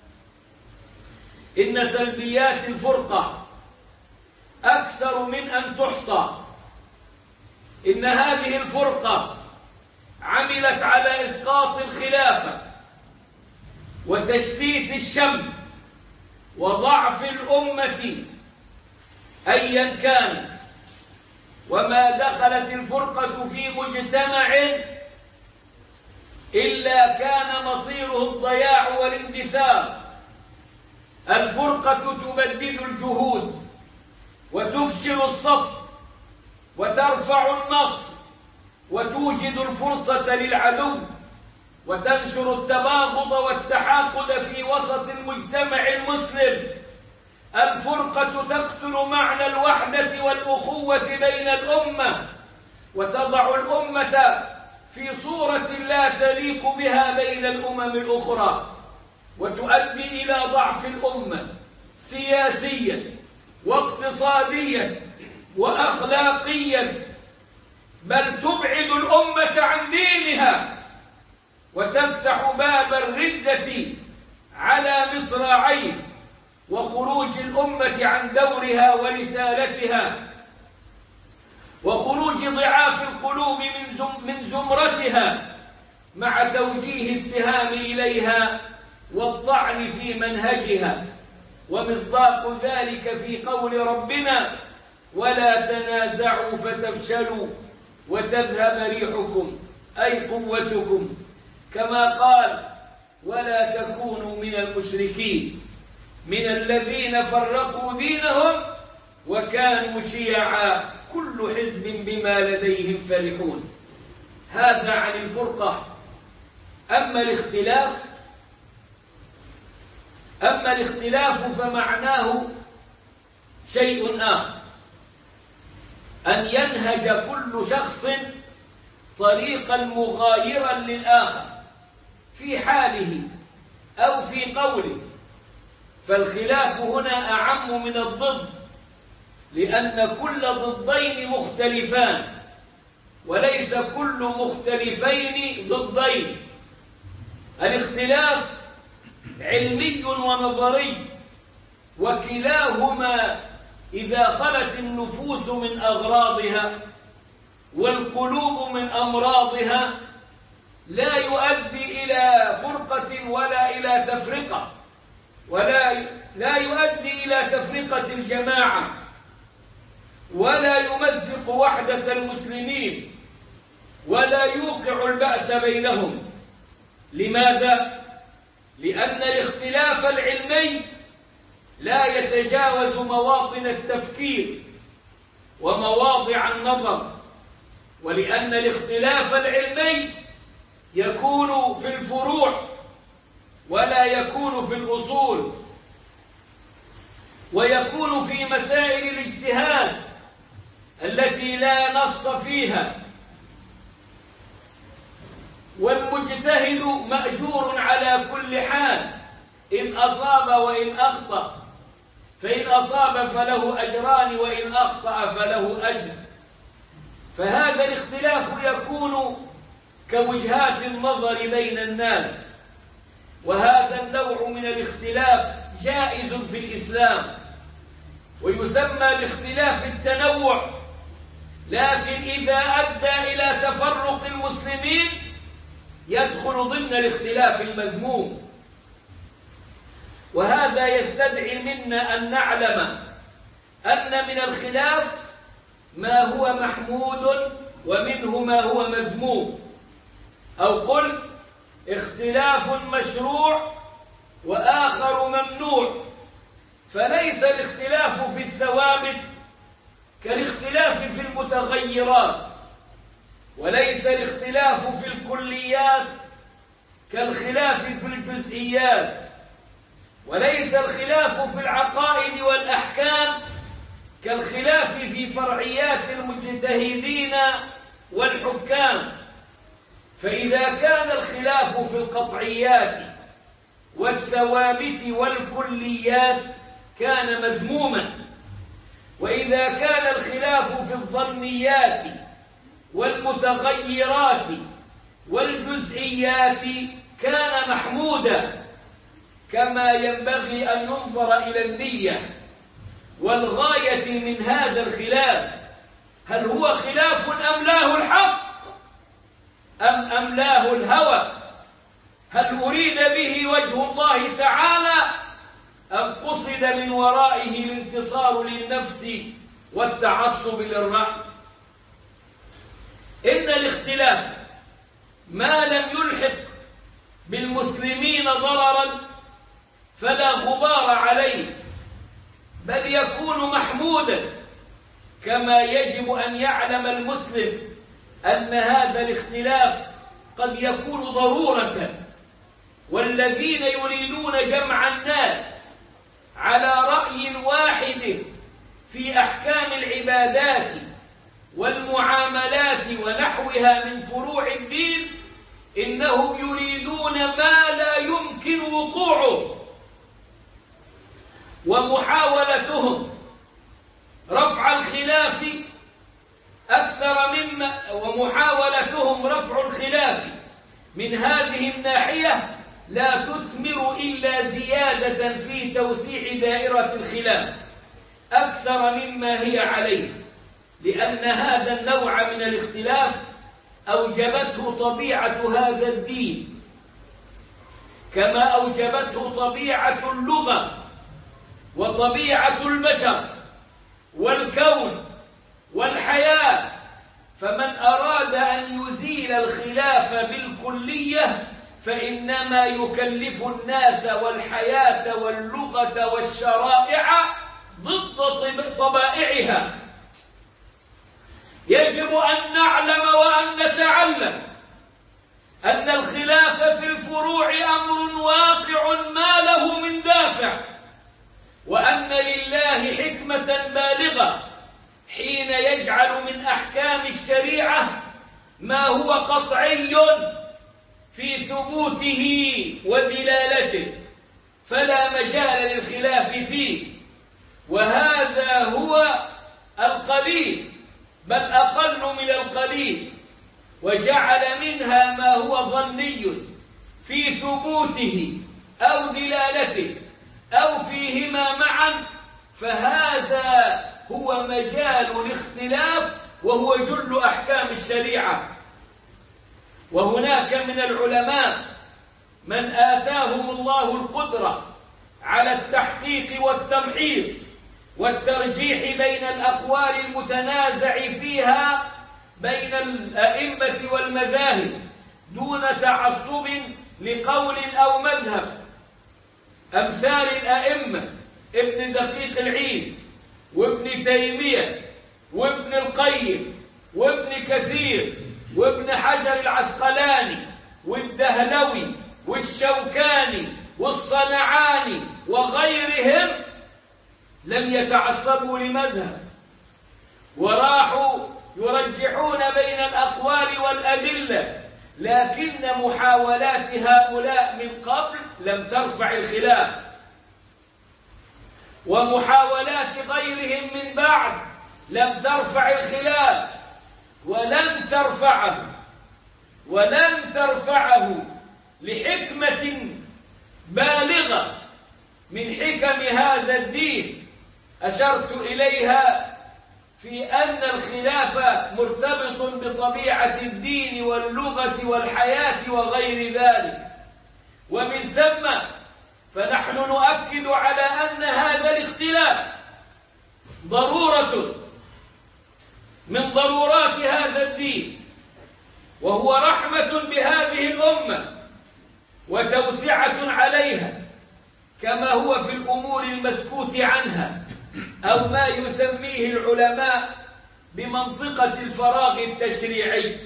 إن سلبيات الفرقة أكثر من أن تحصى. إن هذه الفرقة عملت على إسقاط الخلافة وتشتيت الشمل وضعف الأمة أيا كان. وما دخلت الفرقة في مجتمع إلا كان مصيره الضياع والاندثار. الفرقة تبدد الجهود وتفشل الصف وترفع النصر وتوجد الفرصة للعدو وتنشر التباغض والتحاقد في وسط المجتمع المسلم. الفرقة تقتل معنى الوحدة والأخوة بين الأمة وتضع الأمة في صورة لا تليق بها بين الأمم الأخرى، وتؤدي إلى ضعف الأمة سياسيا واقتصاديا وأخلاقيا، بل تبعد الأمة عن دينها وتفتح باب الردة على مصراعيه وخروج الأمة عن دورها ورسالتها وخروج ضعاف القلوب من زم من زمرتها مع توجيه الاتهام إليها والطعن في منهجها. ومصداق ذلك في قول ربنا: ولا تنازعوا فتفشلوا وتذهب ريحكم، أي قوتكم، كما قال: ولا تكونوا من المشركين من الذين فرقوا دينهم وكانوا شيعا كل حزب بما لديهم فرحون. هذا عن الفرقة. أما الاختلاف أما الاختلاف فمعناه شيء آخر، أن ينهج كل شخص طريقا مغايرا للآخر في حاله أو في قوله. فالخلاف هنا أعم من الضد، لأن كل ضدين مختلفان وليس كل مختلفين ضدين. الاختلاف علمي ونظري، وكلاهما إذا خلت النفوس من أغراضها والقلوب من أمراضها لا يؤدي إلى فرقة ولا إلى تفرقة، ولا لا يؤدي إلى تفرقة الجماعة، ولا يمزق وحدة المسلمين، ولا يوقع البأس بينهم. لماذا؟ لأن الاختلاف العلمي لا يتجاوز مواطن التفكير ومواضع النظر، ولأن الاختلاف العلمي يكون في الفروع ولا يكون في الأصول، ويكون في مسائل الاجتهاد التي لا نص فيها، والمجتهد مأجور على كل حال إن أصاب وإن أخطأ، فإن أصاب فله أجران وإن أخطأ فله أجر. فهذا الاختلاف يكون كوجهات النظر بين الناس، وهذا النوع من الاختلاف جائز في الإسلام ويسمى باختلاف التنوع، لكن إذا أدى إلى تفرق المسلمين يدخل ضمن الاختلاف المذموم. وهذا يستدعي منا أن نعلم أن من الخلاف ما هو محمود ومنه ما هو مذموم، أو قل اختلاف مشروع وآخر ممنوع. فليس الاختلاف في الثوابت كالاختلاف في المتغيرات، وليس الاختلاف في الكليات كالخلاف في الجزئيات، وليس الخلاف في العقائد والأحكام كالخلاف في فرعيات المجتهدين والحكام. فإذا كان الخلاف في القطعيات والثوابت والكليات كان مذموما، وإذا كان الخلاف في الظنيات والمتغيرات والجزئيات كان محمودا. كما ينبغي أن ينظر إلى النية والغاية من هذا الخلاف، هل هو خلاف أملاه الحق أم أملاه الهوى؟ هل أريد به وجه الله تعالى أم قصد من ورائه الانتصار للنفس والتعصب للرأي؟ إن الاختلاف ما لم يلحق بالمسلمين ضررا فلا غبار عليه، بل يكون محمودا كما يجب أن يعلم المسلم أن هذا الاختلاف قد يكون ضرورة، والذين يريدون جمع الناس على رأي واحد في أحكام العبادات والمعاملات ونحوها من فروع الدين إنهم يريدون ما لا يمكن وقوعه، ومحاولتهم رفع الخلاف أكثر مما ومحاولتهم رفع الخلاف من هذه الناحية لا تثمر إلا زيادة في توسيع دائرة الخلاف أكثر مما هي عليه، لأن هذا النوع من الاختلاف أوجبته طبيعة هذا الدين، كما أوجبته طبيعة اللغة وطبيعة البشر والكون والحياة. فمن أراد أن يزيل الخلاف بالكلية فإنما يكلف الناس والحياة واللغة والشرائع ضد طبائعها. يجب أن نعلم وأن نتعلم أن الخلاف في الفروع أمر واقع ما له من دافع، وأن لله حكمة بالغة حين يجعل من أحكام الشريعة ما هو قطعي في ثبوته ودلالته فلا مجال للخلاف فيه، وهذا هو القليل بل أقل من القليل، وجعل منها ما هو ظني في ثبوته أو دلالته أو فيهما معا، فهذا هو مجال الاختلاف وهو جل أحكام الشريعة. وهناك من العلماء من آتاهم الله القدرة على التحقيق والتمحيص والترجيح بين الأقوال المتنازع فيها بين الأئمة والمذاهب دون تعصب لقول أو مذهب، أمثال الأئمة ابن دقيق العيد وابن تيمية وابن القيم وابن كثير وابن حجر العسقلاني والدهلوي والشوكاني والصنعاني وغيرهم لم يتعصبوا لمذهب، وراحوا يرجحون بين الأقوال والأدلة، لكن محاولات هؤلاء من قبل لم ترفع الخلاف، ومحاولات غيرهم من بعد لم ترفع الخلاف، ولن ترفعه ولن ترفعه لحكمة بالغة من حكم هذا الدين أشرت إليها في أن الخلاف مرتبط بطبيعة الدين واللغة والحياة وغير ذلك، ومن ثم فنحن نؤكد على أن هذا الاختلاف ضرورة من ضرورات هذا الدين، وهو رحمة بهذه الأمة وتوسعة عليها، كما هو في الأمور المسكوت عنها أو ما يسميه العلماء بمنطقة الفراغ التشريعي.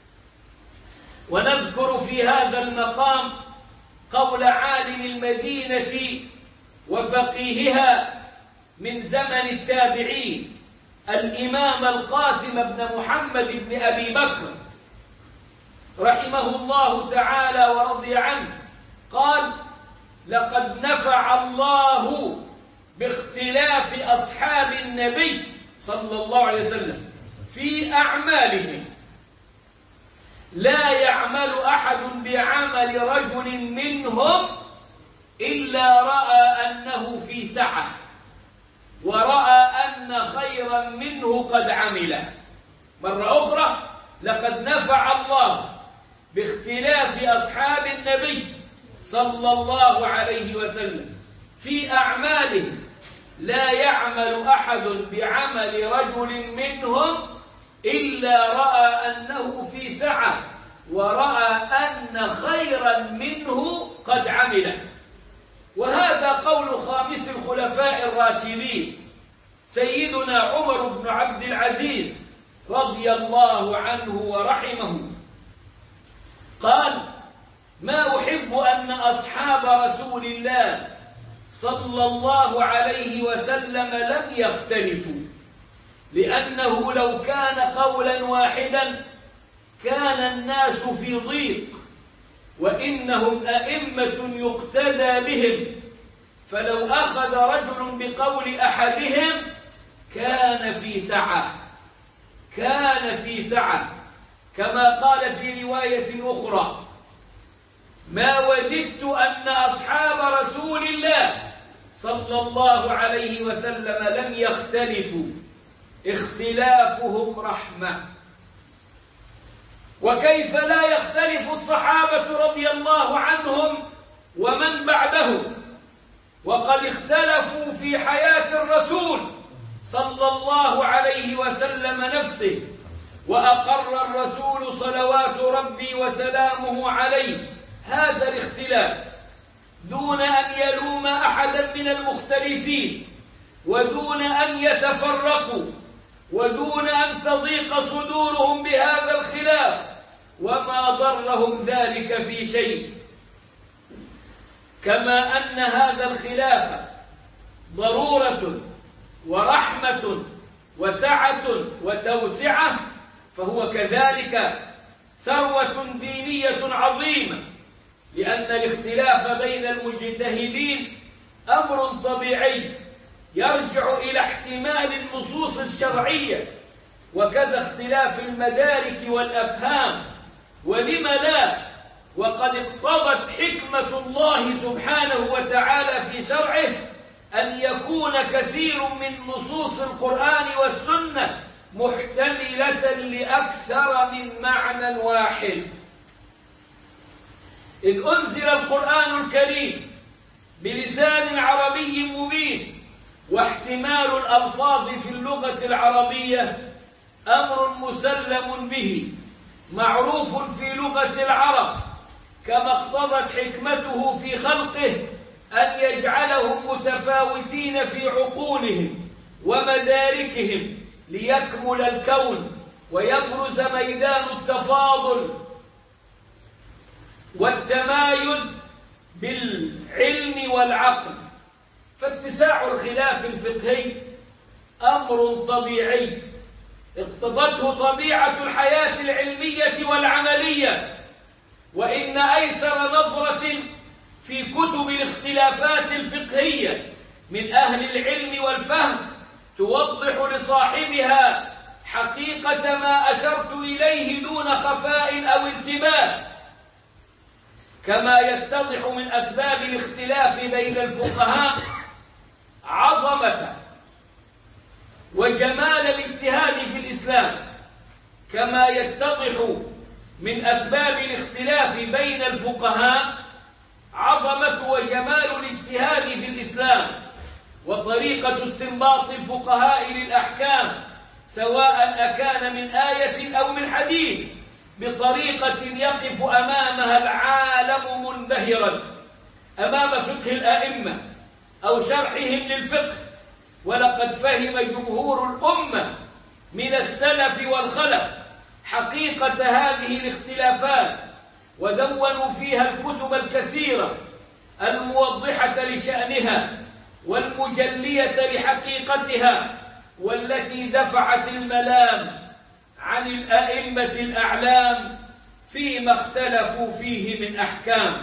ونذكر في هذا المقام قول عالم المدينة وفقيهها من زمن التابعين الإمام القاسم بن محمد بن أبي بكر رحمه الله تعالى ورضي عنه، قال: لقد نفع الله باختلاف أصحاب النبي صلى الله عليه وسلم في أعمالهم، لا يعمل أحد بعمل رجل منهم إلا رأى أنه في سعة ورأى أن خيرا منه قد عمله. مرة أخرى: لقد نفع الله باختلاف أصحاب النبي صلى الله عليه وسلم في أعمالهم، لا يعمل أحد بعمل رجل منهم إلا رأى أنه في سعة ورأى أن خيرا منه قد عمله. وهذا قول خامس الخلفاء الراشدين سيدنا عمر بن عبد العزيز رضي الله عنه ورحمه قال: ما أحب أن أصحاب رسول الله صلى الله عليه وسلم لم يختلفوا، لأنه لو كان قولا واحدا كان الناس في ضيق، وإنهم أئمة يقتدى بهم، فلو أخذ رجل بقول أحدهم كان في سعة كان في سعة كما قال في رواية أخرى: ما وددت أن أصحاب رسول الله صلى الله عليه وسلم لم يختلفوا، اختلافهم رحمة. وكيف لا يختلف الصحابة رضي الله عنهم ومن بعدهم، وقد اختلفوا في حياة الرسول صلى الله عليه وسلم نفسه، وأقر الرسول صلوات ربي وسلامه عليه هذا الاختلاف دون أن يلوم أحدا من المختلفين، ودون أن يتفرقوا، ودون أن تضيق صدورهم بهذا الخلاف، وما ضرهم ذلك في شيء. كما أن هذا الخلاف ضرورة ورحمة وسعة وتوسعة، فهو كذلك ثروة دينية عظيمة، لأن الاختلاف بين المجتهدين أمر طبيعي يرجع إلى احتمال النصوص الشرعية، وكذا اختلاف المدارك والأفهام. ولم لا؟ وقد اقتضت حكمة الله سبحانه وتعالى في شرعه أن يكون كثير من نصوص القرآن والسنة محتملة لأكثر من معنى واحد. إذ أنزل القرآن الكريم بلسان عربي مبين، واحتمال الألفاظ في اللغة العربية أمر مسلم به معروف في لغة العرب، كما اقتضت حكمته في خلقه أن يجعلهم متفاوتين في عقولهم ومداركهم ليكمل الكون ويبرز ميدان التفاضل والتمايز بالعلم والعقل. فاتساع الخلاف الفقهي أمر طبيعي اقتضته طبيعة الحياة العلمية والعملية، وإن أيسر نظرة في كتب الاختلافات الفقهية من أهل العلم والفهم توضح لصاحبها حقيقة ما أشرت إليه دون خفاء أو التباس، كما يتضح من أسباب الاختلاف بين الفقهاء عظمة وجمال الاجتهاد في الإسلام، كما يتضح من أسباب الاختلاف بين الفقهاء عظمة وجمال الاجتهاد في الإسلام، وطريقة استنباط الفقهاء للأحكام سواء أكان من آية أو من حديث بطريقة يقف أمامها العالم منبهرا أمام فقه الأئمة أو شرحهم للفقه. ولقد فهم جمهور الأمة من السلف والخلف حقيقة هذه الاختلافات، ودونوا فيها الكتب الكثيرة الموضحة لشأنها والمجلية لحقيقتها، والتي دفعت الملام عن الأئمة الأعلام فيما اختلفوا فيه من أحكام.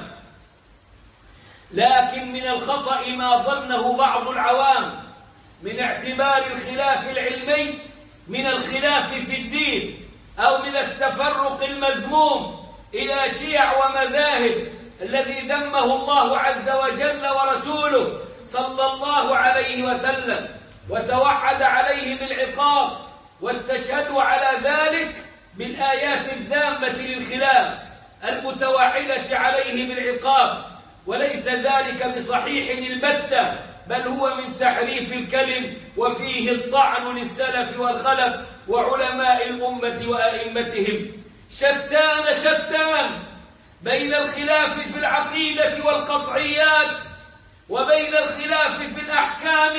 لكن من الخطأ ما ظنه بعض العوام من اعتبار الخلاف العلمي من الخلاف في الدين، أو من التفرق المذموم إلى شيع ومذاهب الذي ذمه الله عز وجل ورسوله صلى الله عليه وسلم، وتوحد عليهم العقاب، واستشهدوا على ذلك بالآيات الذامة للخلاف المتوعدة عليه بالعقاب. وليس ذلك بصحيح البتة، بل هو من تحريف الكلم، وفيه الطعن للسلف والخلف وعلماء الأمة وأئمتهم. شتان شتان بين الخلاف في العقيدة والقطعيات وبين الخلاف في الأحكام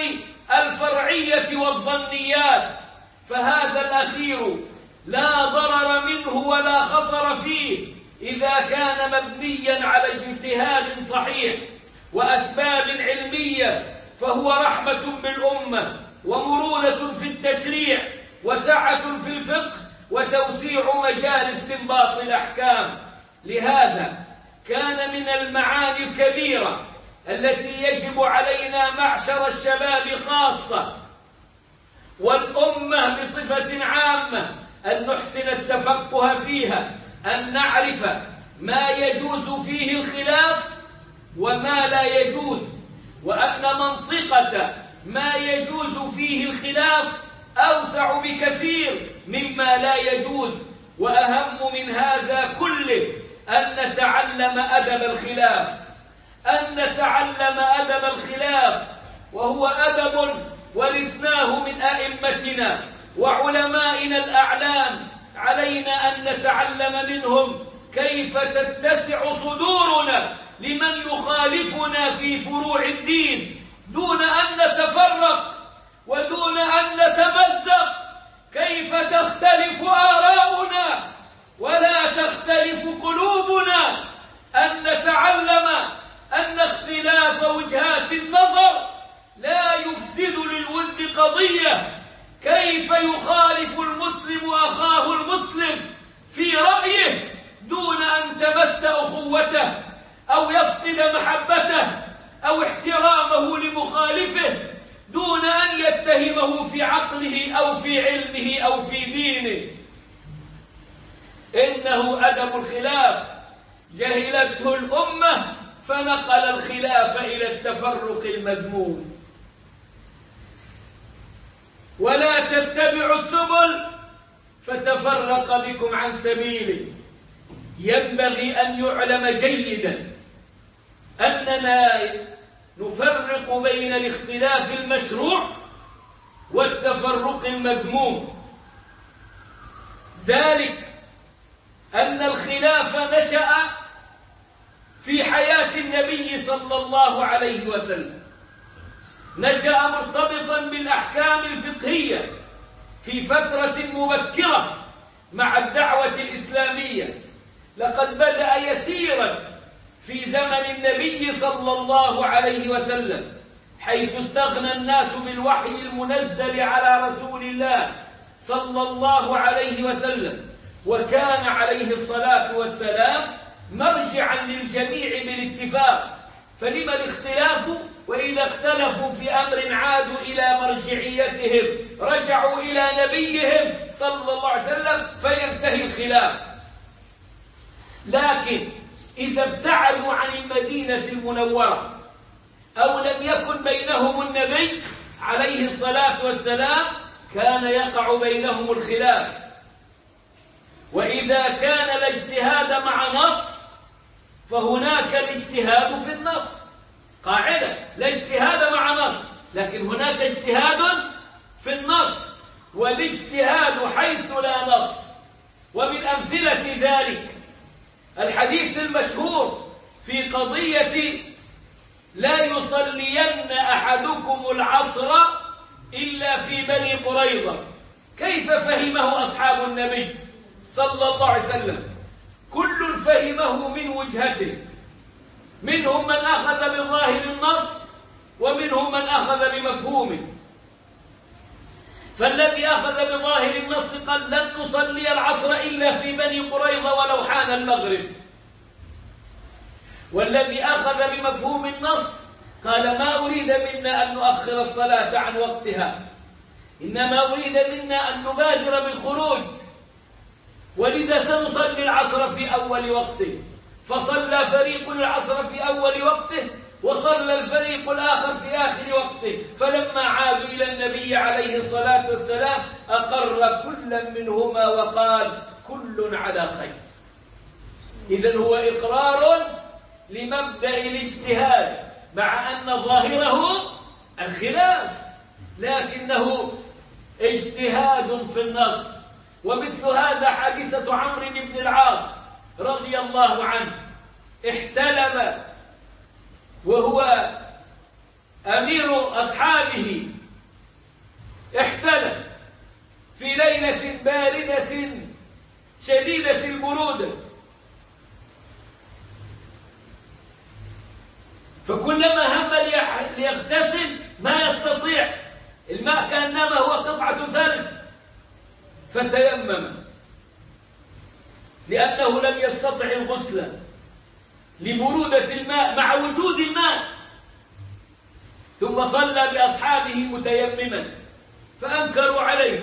الفرعية والظنيات، فهذا الأخير لا ضرر منه ولا خطر فيه إذا كان مبنيا على اجتهاد صحيح وأسباب علمية، فهو رحمة بالأمة ومرونة في التشريع وسعة في الفقه وتوسيع مجال استنباط الأحكام. لهذا كان من المعاني الكبيرة التي يجب علينا معشر الشباب خاصة والأمة بصفة عامة أن نحسن التفقه فيها، أن نعرف ما يجوز فيه الخلاف وما لا يجوز، وأن منطقة ما يجوز فيه الخلاف أوسع بكثير مما لا يجوز. وأهم من هذا كله أن نتعلم أدب الخلاف، أن نتعلم أدب الخلاف، وهو أدب ورثناه من أئمتنا وعلمائنا الأعلام. علينا أن نتعلم منهم كيف تتسع صدورنا لمن يخالفنا في فروع الدين دون أن نتفرق ودون أن نتمزق، كيف تختلف آراؤنا ولا تختلف قلوبنا، أن نتعلم أن اختلاف وجهات النظر لا يفسد للود قضية، كيف يخالف المسلم أخاه المسلم في رأيه دون أن تمس أخوته أو يفقد محبته أو احترامه لمخالفه، دون أن يتهمه في عقله أو في علمه أو في دينه. إنه أدب الخلاف جهلته الأمة فنقل الخلاف إلى التفرق المذموم. ولا تتبعوا السبل فتفرق بكم عن سبيله. ينبغي أن يعلم جيدا أننا نفرق بين الاختلاف المشروع والتفرق المذموم. ذلك أن الخلاف نشأ في حياة النبي صلى الله عليه وسلم، نشأ مرتبطا بالأحكام الفقهية في فترة مبكرة مع الدعوة الإسلامية. لقد بدأ يسيرا في زمن النبي صلى الله عليه وسلم، حيث استغنى الناس بالوحي المنزل على رسول الله صلى الله عليه وسلم، وكان عليه الصلاة والسلام مرجعا للجميع بالاتفاق. فلما الاختلاف وإذا اختلفوا في أمر عادوا إلى مرجعيتهم، رجعوا إلى نبيهم صلى الله عليه وسلم فينتهي الخلاف. لكن إذا ابتعدوا عن المدينة المنورة أو لم يكن بينهم النبي عليه الصلاة والسلام كان يقع بينهم الخلاف. وإذا كان الاجتهاد مع نص فهناك الاجتهاد في النص، قاعدة لا اجتهاد مع نص، لكن هناك اجتهاد في النص، والاجتهاد حيث لا نص. ومن أمثلة ذلك الحديث المشهور في قضية لا يصلين أحدكم العصر إلا في بني قريظة. كيف فهمه أصحاب النبي صلى الله عليه وسلم؟ كل فهمه من وجهته، منهم من أخذ بظاهر النص ومنهم من أخذ بمفهومه. فالذي أخذ بظاهر النص قال لن نصلي العصر إلا في بني قريظة ولو حان المغرب، والذي أخذ بمفهوم النص قال ما أريد منا أن نؤخر الصلاة عن وقتها، إنما أريد منا أن نبادر بالخروج، ولذا سنصلي العصر في أول وقته. فصلى فريق العصر في أول وقته وصلى الفريق الآخر في آخر وقته. فلما عادوا إلى النبي عليه الصلاة والسلام أقر كل منهما وقال كل على خير. إذن هو إقرار لمبدأ الاجتهاد مع أن ظاهره الخلاف، لكنه اجتهاد في النص. ومثل هذا حادثة عمرو بن العاص رضي الله عنه، احتلم وهو أمير أصحابه احتلم في ليلة باردة شديدة البرودة، فكلما هم ليغتسل ما يستطيع، الماء كأنما هو قطعة ثلج، فتيمم لأنه لم يستطع الغسل لبرودة الماء مع وجود الماء، ثم صلى بأصحابه متيمما فأنكروا عليه،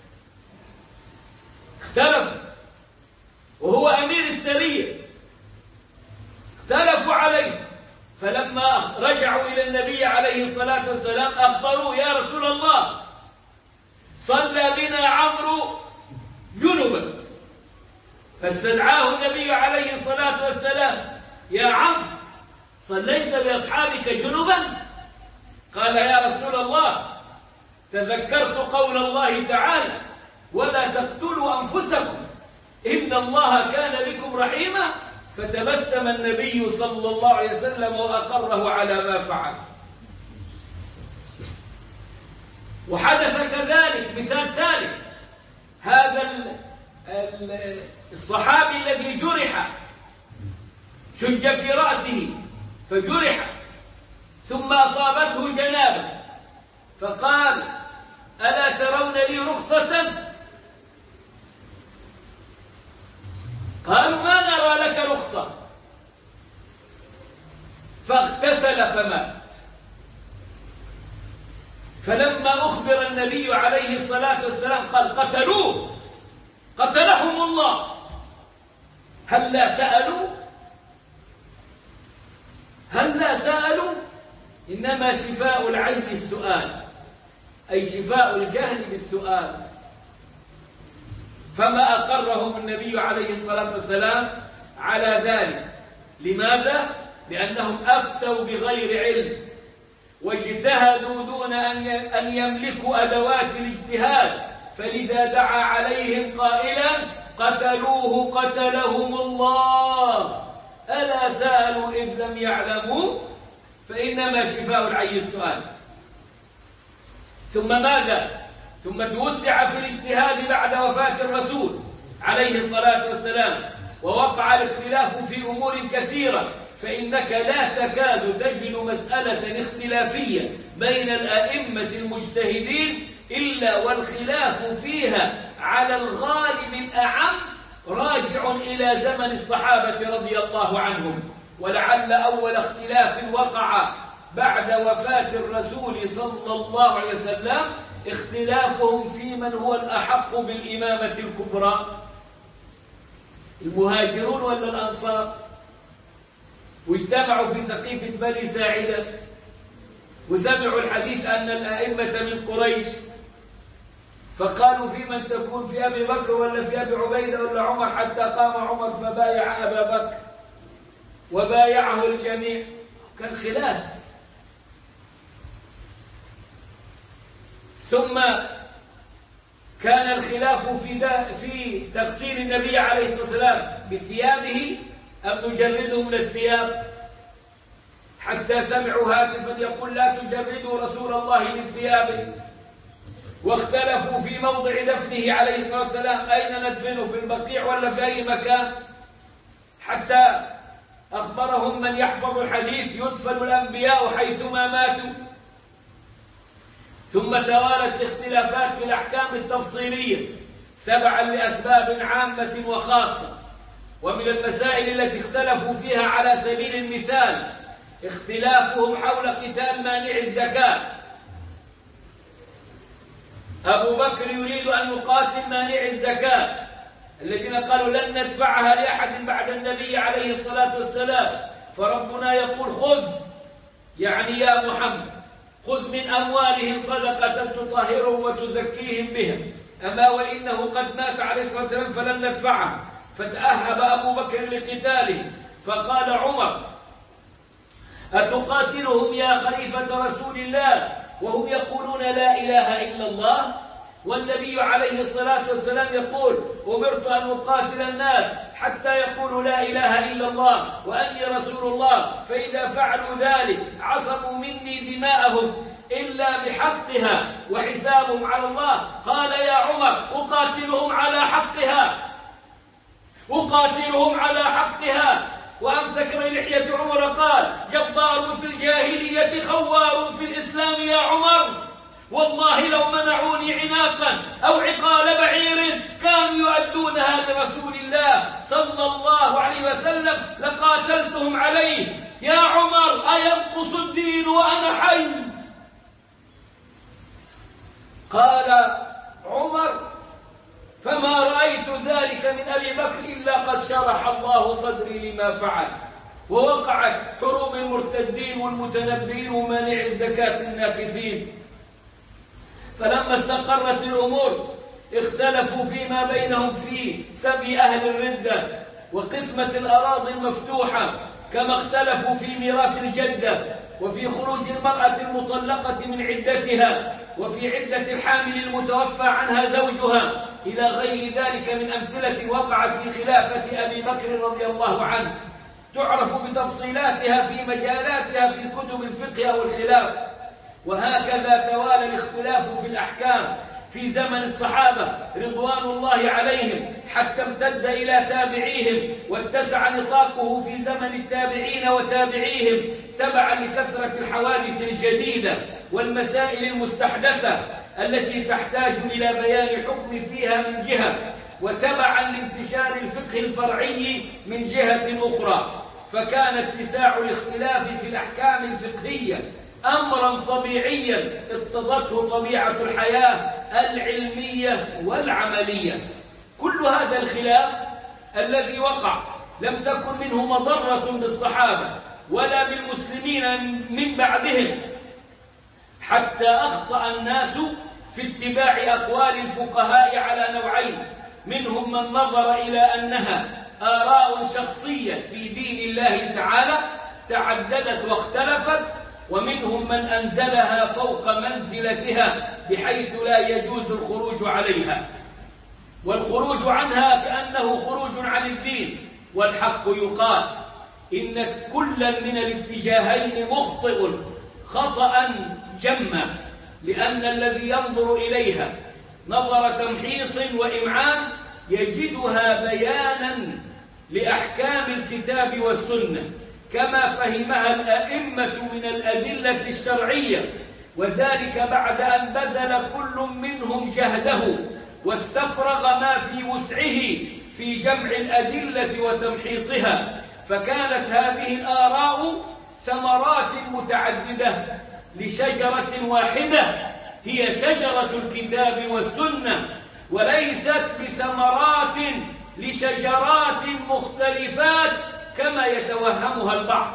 اختلفوا وهو أمير السرية، اختلفوا عليه، فلما رجعوا إلى النبي عليه الصلاة والسلام أخبروه: يا رسول الله، صلى بنا عمرو جنبا. فاستدعاه النبي عليه الصلاة والسلام: يا عمرو، صليت بأصحابك جنبا؟ قال: يا رسول الله، تذكرت قول الله تعالى: ولا تقتلوا أنفسكم إن الله كان بكم رحيما. فتبسم النبي صلى الله عليه وسلم وأقره على ما فعل. وحدث كذلك مثال ثالث، هذا الصحابي الذي جرح، شج في رأسه فجرح، ثم أصابته جنابة، فقال: ألا ترون لي رخصة؟ قالوا: ما نرى لك رخصة. فاغتسل فمات. فلما أخبر النبي عليه الصلاة والسلام قال: قتلوه، قتلهم الله. هل لا سألوا؟ هل لا سألوا؟ إنما شفاء العين السؤال، أي شفاء الجهل بالسؤال. فما أقرهم النبي عليه الصلاة والسلام على ذلك. لماذا؟ لأنهم أفتوا بغير علم، واجتهدوا دون أن يملكوا أدوات الاجتهاد، فلذا دعا عليهم قائلا: قتلوه قتلهم الله. ألا سألوا إذ لم يعلموا؟ فإنما شفاء العي السؤال. ثم ماذا؟ ثم توسع في الاجتهاد بعد وفاة الرسول عليه الصلاة والسلام، ووقع الاختلاف في أمور كثيرة، فإنك لا تكاد تجد مسألة اختلافية بين الأئمة المجتهدين إلا والخلاف فيها على الغالب الأعم راجع إلى زمن الصحابة رضي الله عنهم. ولعل أول اختلاف وقع بعد وفاة الرسول صلى الله عليه وسلم اختلافهم في من هو الأحق بالإمامة الكبرى، المهاجرون ولا الأنصار. واجتمعوا في سقيفة بني ساعدة وسمعوا الحديث أن الأئمة من قريش، فقالوا: في من تكون، في أبي بكر ولا في أبي عبيدة ولا عمر؟ حتى قام عمر فبايع أبا بكر وبايعه الجميع. كان خلاف. ثم كان الخلاف في في تغسيل النبي عليه الصلاة والسلام بثيابه أم نجرده من الثياب، حتى سمعوا هاتفا يقول: لا تجردوا رسول الله من ثيابه. واختلفوا في موضع دفنه عليه الصلاة والسلام، أين ندفنه، في البقيع ولا في أي مكان، حتى أخبرهم من يحفظ الحديث: يدفن الأنبياء حيثما ماتوا. ثم توالت اختلافات في الأحكام التفصيلية تبعا لأسباب عامة وخاصة. ومن المسائل التي اختلفوا فيها على سبيل المثال اختلافهم حول قتال مانع الزكاة. أبو بكر يريد أن يقاتل مانع الزكاة الذين قالوا: لن ندفعها لأحد بعد النبي عليه الصلاة والسلام، فربنا يقول: خذ، يعني يا محمد، خذ من أموالهم صدقة تطهرهم وتزكيهم بها، أما وإنه قد مات عليه الصلاة والسلام فلن ندفعها. فتأهب أبو بكر لقتاله، فقال عمر: أتقاتلهم يا خليفة رسول الله وهم يقولون لا إله إلا الله؟ والنبي عليه الصلاة والسلام يقول: أمرت أن أقاتل الناس حتى يقولوا لا إله إلا الله وأني رسول الله، فإذا فعلوا ذلك عصموا مني دماءهم إلا بحقها وحسابهم على الله. قال يا عمر أقاتلهم على حقها أقاتلهم على حقها وأمسك بلحية عمر قال جبار في الجاهلية خوار في الإسلام يا عمر، والله لو منعوني عناقا أو عقال بعير كانوا يؤدونها لرسول الله صلى الله عليه وسلم لقاتلتهم عليه. يا عمر أينقص الدين وأنا حي؟ قال عمر فما رأيت ذلك من أبي بكر إلا قد شرح الله صدري لما فعل. ووقعت حروب المرتدين والمتنبين ومانع الزكاة الناكثين. فلما استقرت الأمور اختلفوا فيما بينهم في سبي أهل الردة وقسمة الأراضي المفتوحة، كما اختلفوا في ميراث الجدة وفي خروج المرأة المطلقة من عدتها وفي عدة الحامل المتوفى عنها زوجها إلى غير ذلك من أمثلة وقعت في خلافة أبي بكر رضي الله عنه، تعرف بتفصيلاتها في مجالاتها في كتب الفقه أو الخلاف. وهكذا توالى الاختلاف في الأحكام في زمن الصحابة رضوان الله عليهم حتى امتد إلى تابعيهم، واتسع نطاقه في زمن التابعين وتابعيهم تبعا لكثرة الحوادث الجديدة والمسائل المستحدثة التي تحتاج إلى بيان حكم فيها من جهة، وتبعا لانتشار الفقه الفرعي من جهة أخرى. فكان اتساع الاختلاف في الأحكام الفقهية أمرا طبيعيا اقتضته طبيعة الحياة العلمية والعملية. كل هذا الخلاف الذي وقع لم تكن منه مضرة بالصحابة ولا بالمسلمين من بعدهم، حتى أخطأ الناس في اتباع أقوال الفقهاء على نوعين: منهم من نظر إلى أنها آراء شخصية في دين الله تعالى تعددت واختلفت، ومنهم من أنزلها فوق منزلتها بحيث لا يجوز الخروج عليها، والخروج عنها كأنه خروج عن الدين. والحق يقال إن كلا من الاتجاهين مخطئ خطأ جما، لأن الذي ينظر إليها نظر تمحيص وإمعان يجدها بيانا لأحكام الكتاب والسنة كما فهمها الأئمة من الأدلة الشرعية، وذلك بعد أن بذل كل منهم جهده واستفرغ ما في وسعه في جمع الأدلة وتمحيصها. فكانت هذه الآراء ثمرات متعددة لشجرة واحدة هي شجرة الكتاب والسنة، وليست بثمرات لشجرات مختلفات كما يتوهمها البعض.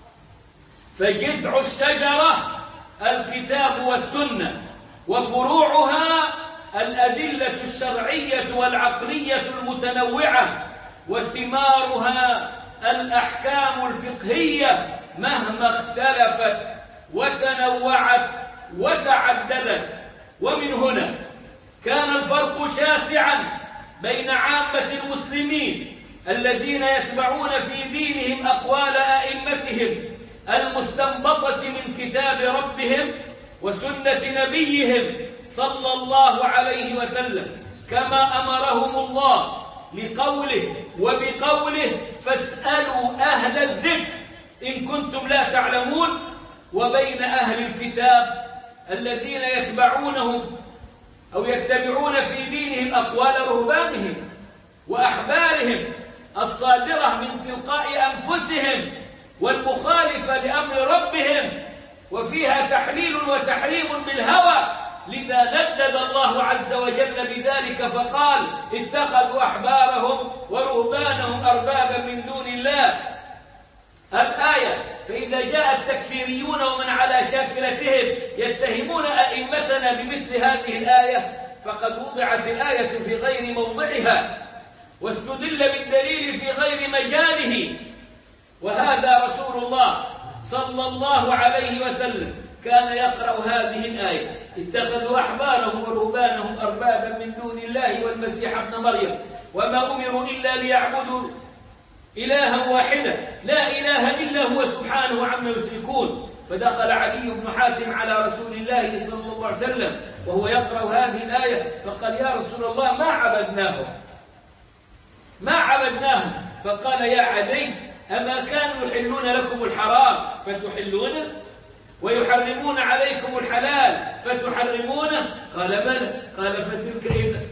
فجذع الشجرة الكتاب والسنة، وفروعها الأدلة الشرعية والعقلية المتنوعة، وثمارها الأحكام الفقهية مهما اختلفت وتنوعت وتعددت. ومن هنا كان الفرق شاسعا بين عامة المسلمين الذين يتبعون في دينهم أقوال أئمتهم المستنبطة من كتاب ربهم وسنة نبيهم صلى الله عليه وسلم، كما أمرهم الله لقوله وبقوله فاسألوا أهل الذكر إن كنتم لا تعلمون، وبين أهل الكتاب الذين يتبعونهم أو يتبعون في دينهم أقوال رهبانهم وأحبارهم الصادرة من تلقاء أنفسهم والمخالفة لأمر ربهم، وفيها تحليل وتحريم بالهوى. لذا ندد الله عز وجل بذلك فقال اتخذوا أحبارهم ورهبانهم أربابا من دون الله الآية. فإذا جاء التكفيريون ومن على شاكلتهم يتهمون أئمتنا بمثل هذه الآية، فقد وضعت الآية في غير موضعها واستدل بالدليل في غير مجاله. وهذا رسول الله صلى الله عليه وسلم كان يقرأ هذه الآية اتخذوا أحبارهم ورهبانهم أربابا من دون الله والمسيح ابن مريم وما أمروا إلا ليعبدوا إلها واحدا لا إله إلا هو سبحانه عما يشركون. فدخل علي بن حاتم على رسول الله صلى الله عليه وسلم وهو يقرأ هذه الآية فقال يا رسول الله ما عبدناهم ما عبدناهم فقال يا علي أما كانوا يحلون لكم الحرام فتحلونه ويحرمون عليكم الحلال فتحرمونه؟ قال بلى. قال فتلك إذا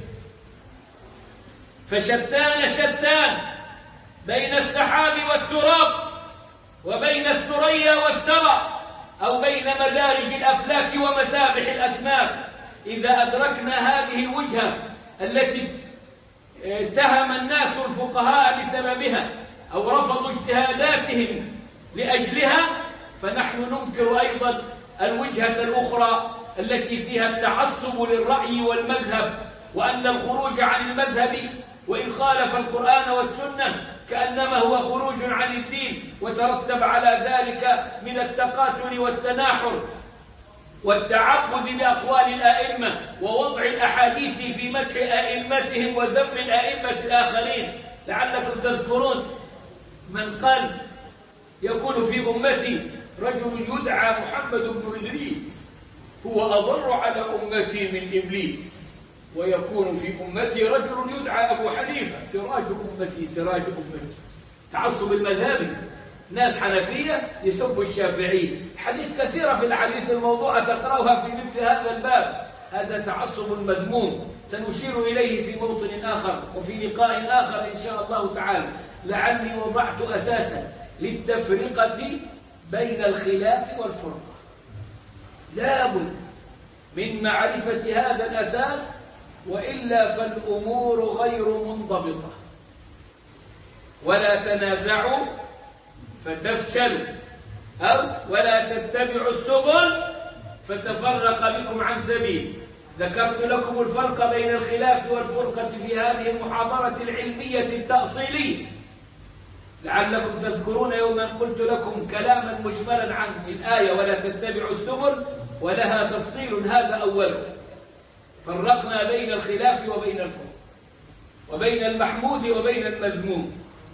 فشتان شتان بين السحاب والتراب وبين الثريا والثرى أو بين مدارج الأفلاك ومسابح الأسماك. إذا أدركنا هذه الوجهة التي اتهم الناس الفقهاء بسببها أو رفضوا اجتهاداتهم لأجلها فنحن ننكر أيضا الوجهة الأخرى التي فيها التعصب للرأي والمذهب، وأن الخروج عن المذهب وإن خالف القرآن والسنة كأنما هو خروج عن الدين، وترتب على ذلك من التقاتل والتناحر والتعبد بأقوال الآئمة ووضع الأحاديث في مدح آئمتهم وذم الآئمة الآخرين. لعلكم تذكرون من قال يكون في أمتي رجل يدعى محمد بن إدريس هو أضر على أمتي من إبليس، ويكون في أمتي رجل يدعى أبو حنيفة سراج أمتي سراج أمتي. تعصب المذهبي، ناس حنفية يسبوا الشافعي، حديث كثيرة في الحديث الموضوع تقرأها في مثل هذا الباب. هذا تعصب مذموم سنشير إليه في موطن آخر وفي لقاء آخر إن شاء الله تعالى. لعلي وضعت أساسا للتفرقة بين الخلاف والفرقة. لا بد من معرفة هذا الأساس، وإلا فالأمور غير منضبطة. ولا تنازعوا فتفشلوا أو ولا تتبعوا السبل فتفرق بكم عن سبيل. ذكرت لكم الفرق بين الخلاف والفرقة في هذه المحاضرة العلمية التأصيلية، لعلكم تذكرون يوما قلت لكم كلاما مجملا عن الآية ولا تتبعوا السبل ولها تفصيل. هذا أوله فرقنا بين الخلاف وبين الفرق وبين المحمود وبين المذموم.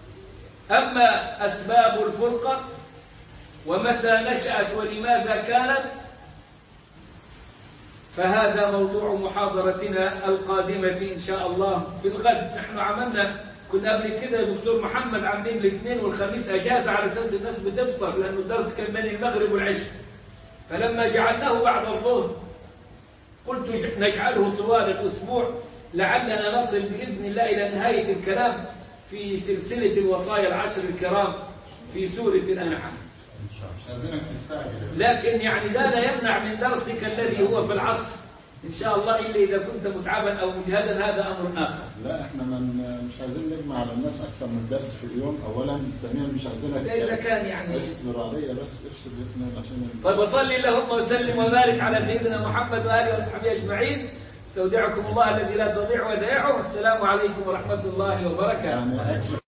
أما أسباب الفرقة ومتى نشأت ولماذا كانت فهذا موضوع محاضرتنا القادمة إن شاء الله في الغد. نحن عملنا كنا قبل كده دكتور محمد عاملين الاثنين والخميس أجازة على أساس الناس بتفطر، لأنه الدرس كان بين المغرب والعشاء، فلما جعلناه بعد الظهر قلت نجعله طوال الأسبوع لعلنا نصل بإذن الله إلى نهاية الكلام في سلسلة الوصايا العشر الكرام في سورة الأنعام. لكن يعني لا لا يمنع من درسك الذي هو في العصر إن شاء الله، إلا إذا كنت متعبا أو مجهدا هذا أمر آخر. لا إحنا من مش عايزين نجمع على الناس أكثر من درس في اليوم أولا، ثانيا مش عايزينك إذا كان يعني استمرارية بس افصل الاثنين عشان. طيب وصلي اللهم وسلم وبارك على سيدنا محمد وآله وصحبه أجمعين. استودعكم الله الذي لا تضيع ودائعه. السلام عليكم ورحمة الله وبركاته. يعني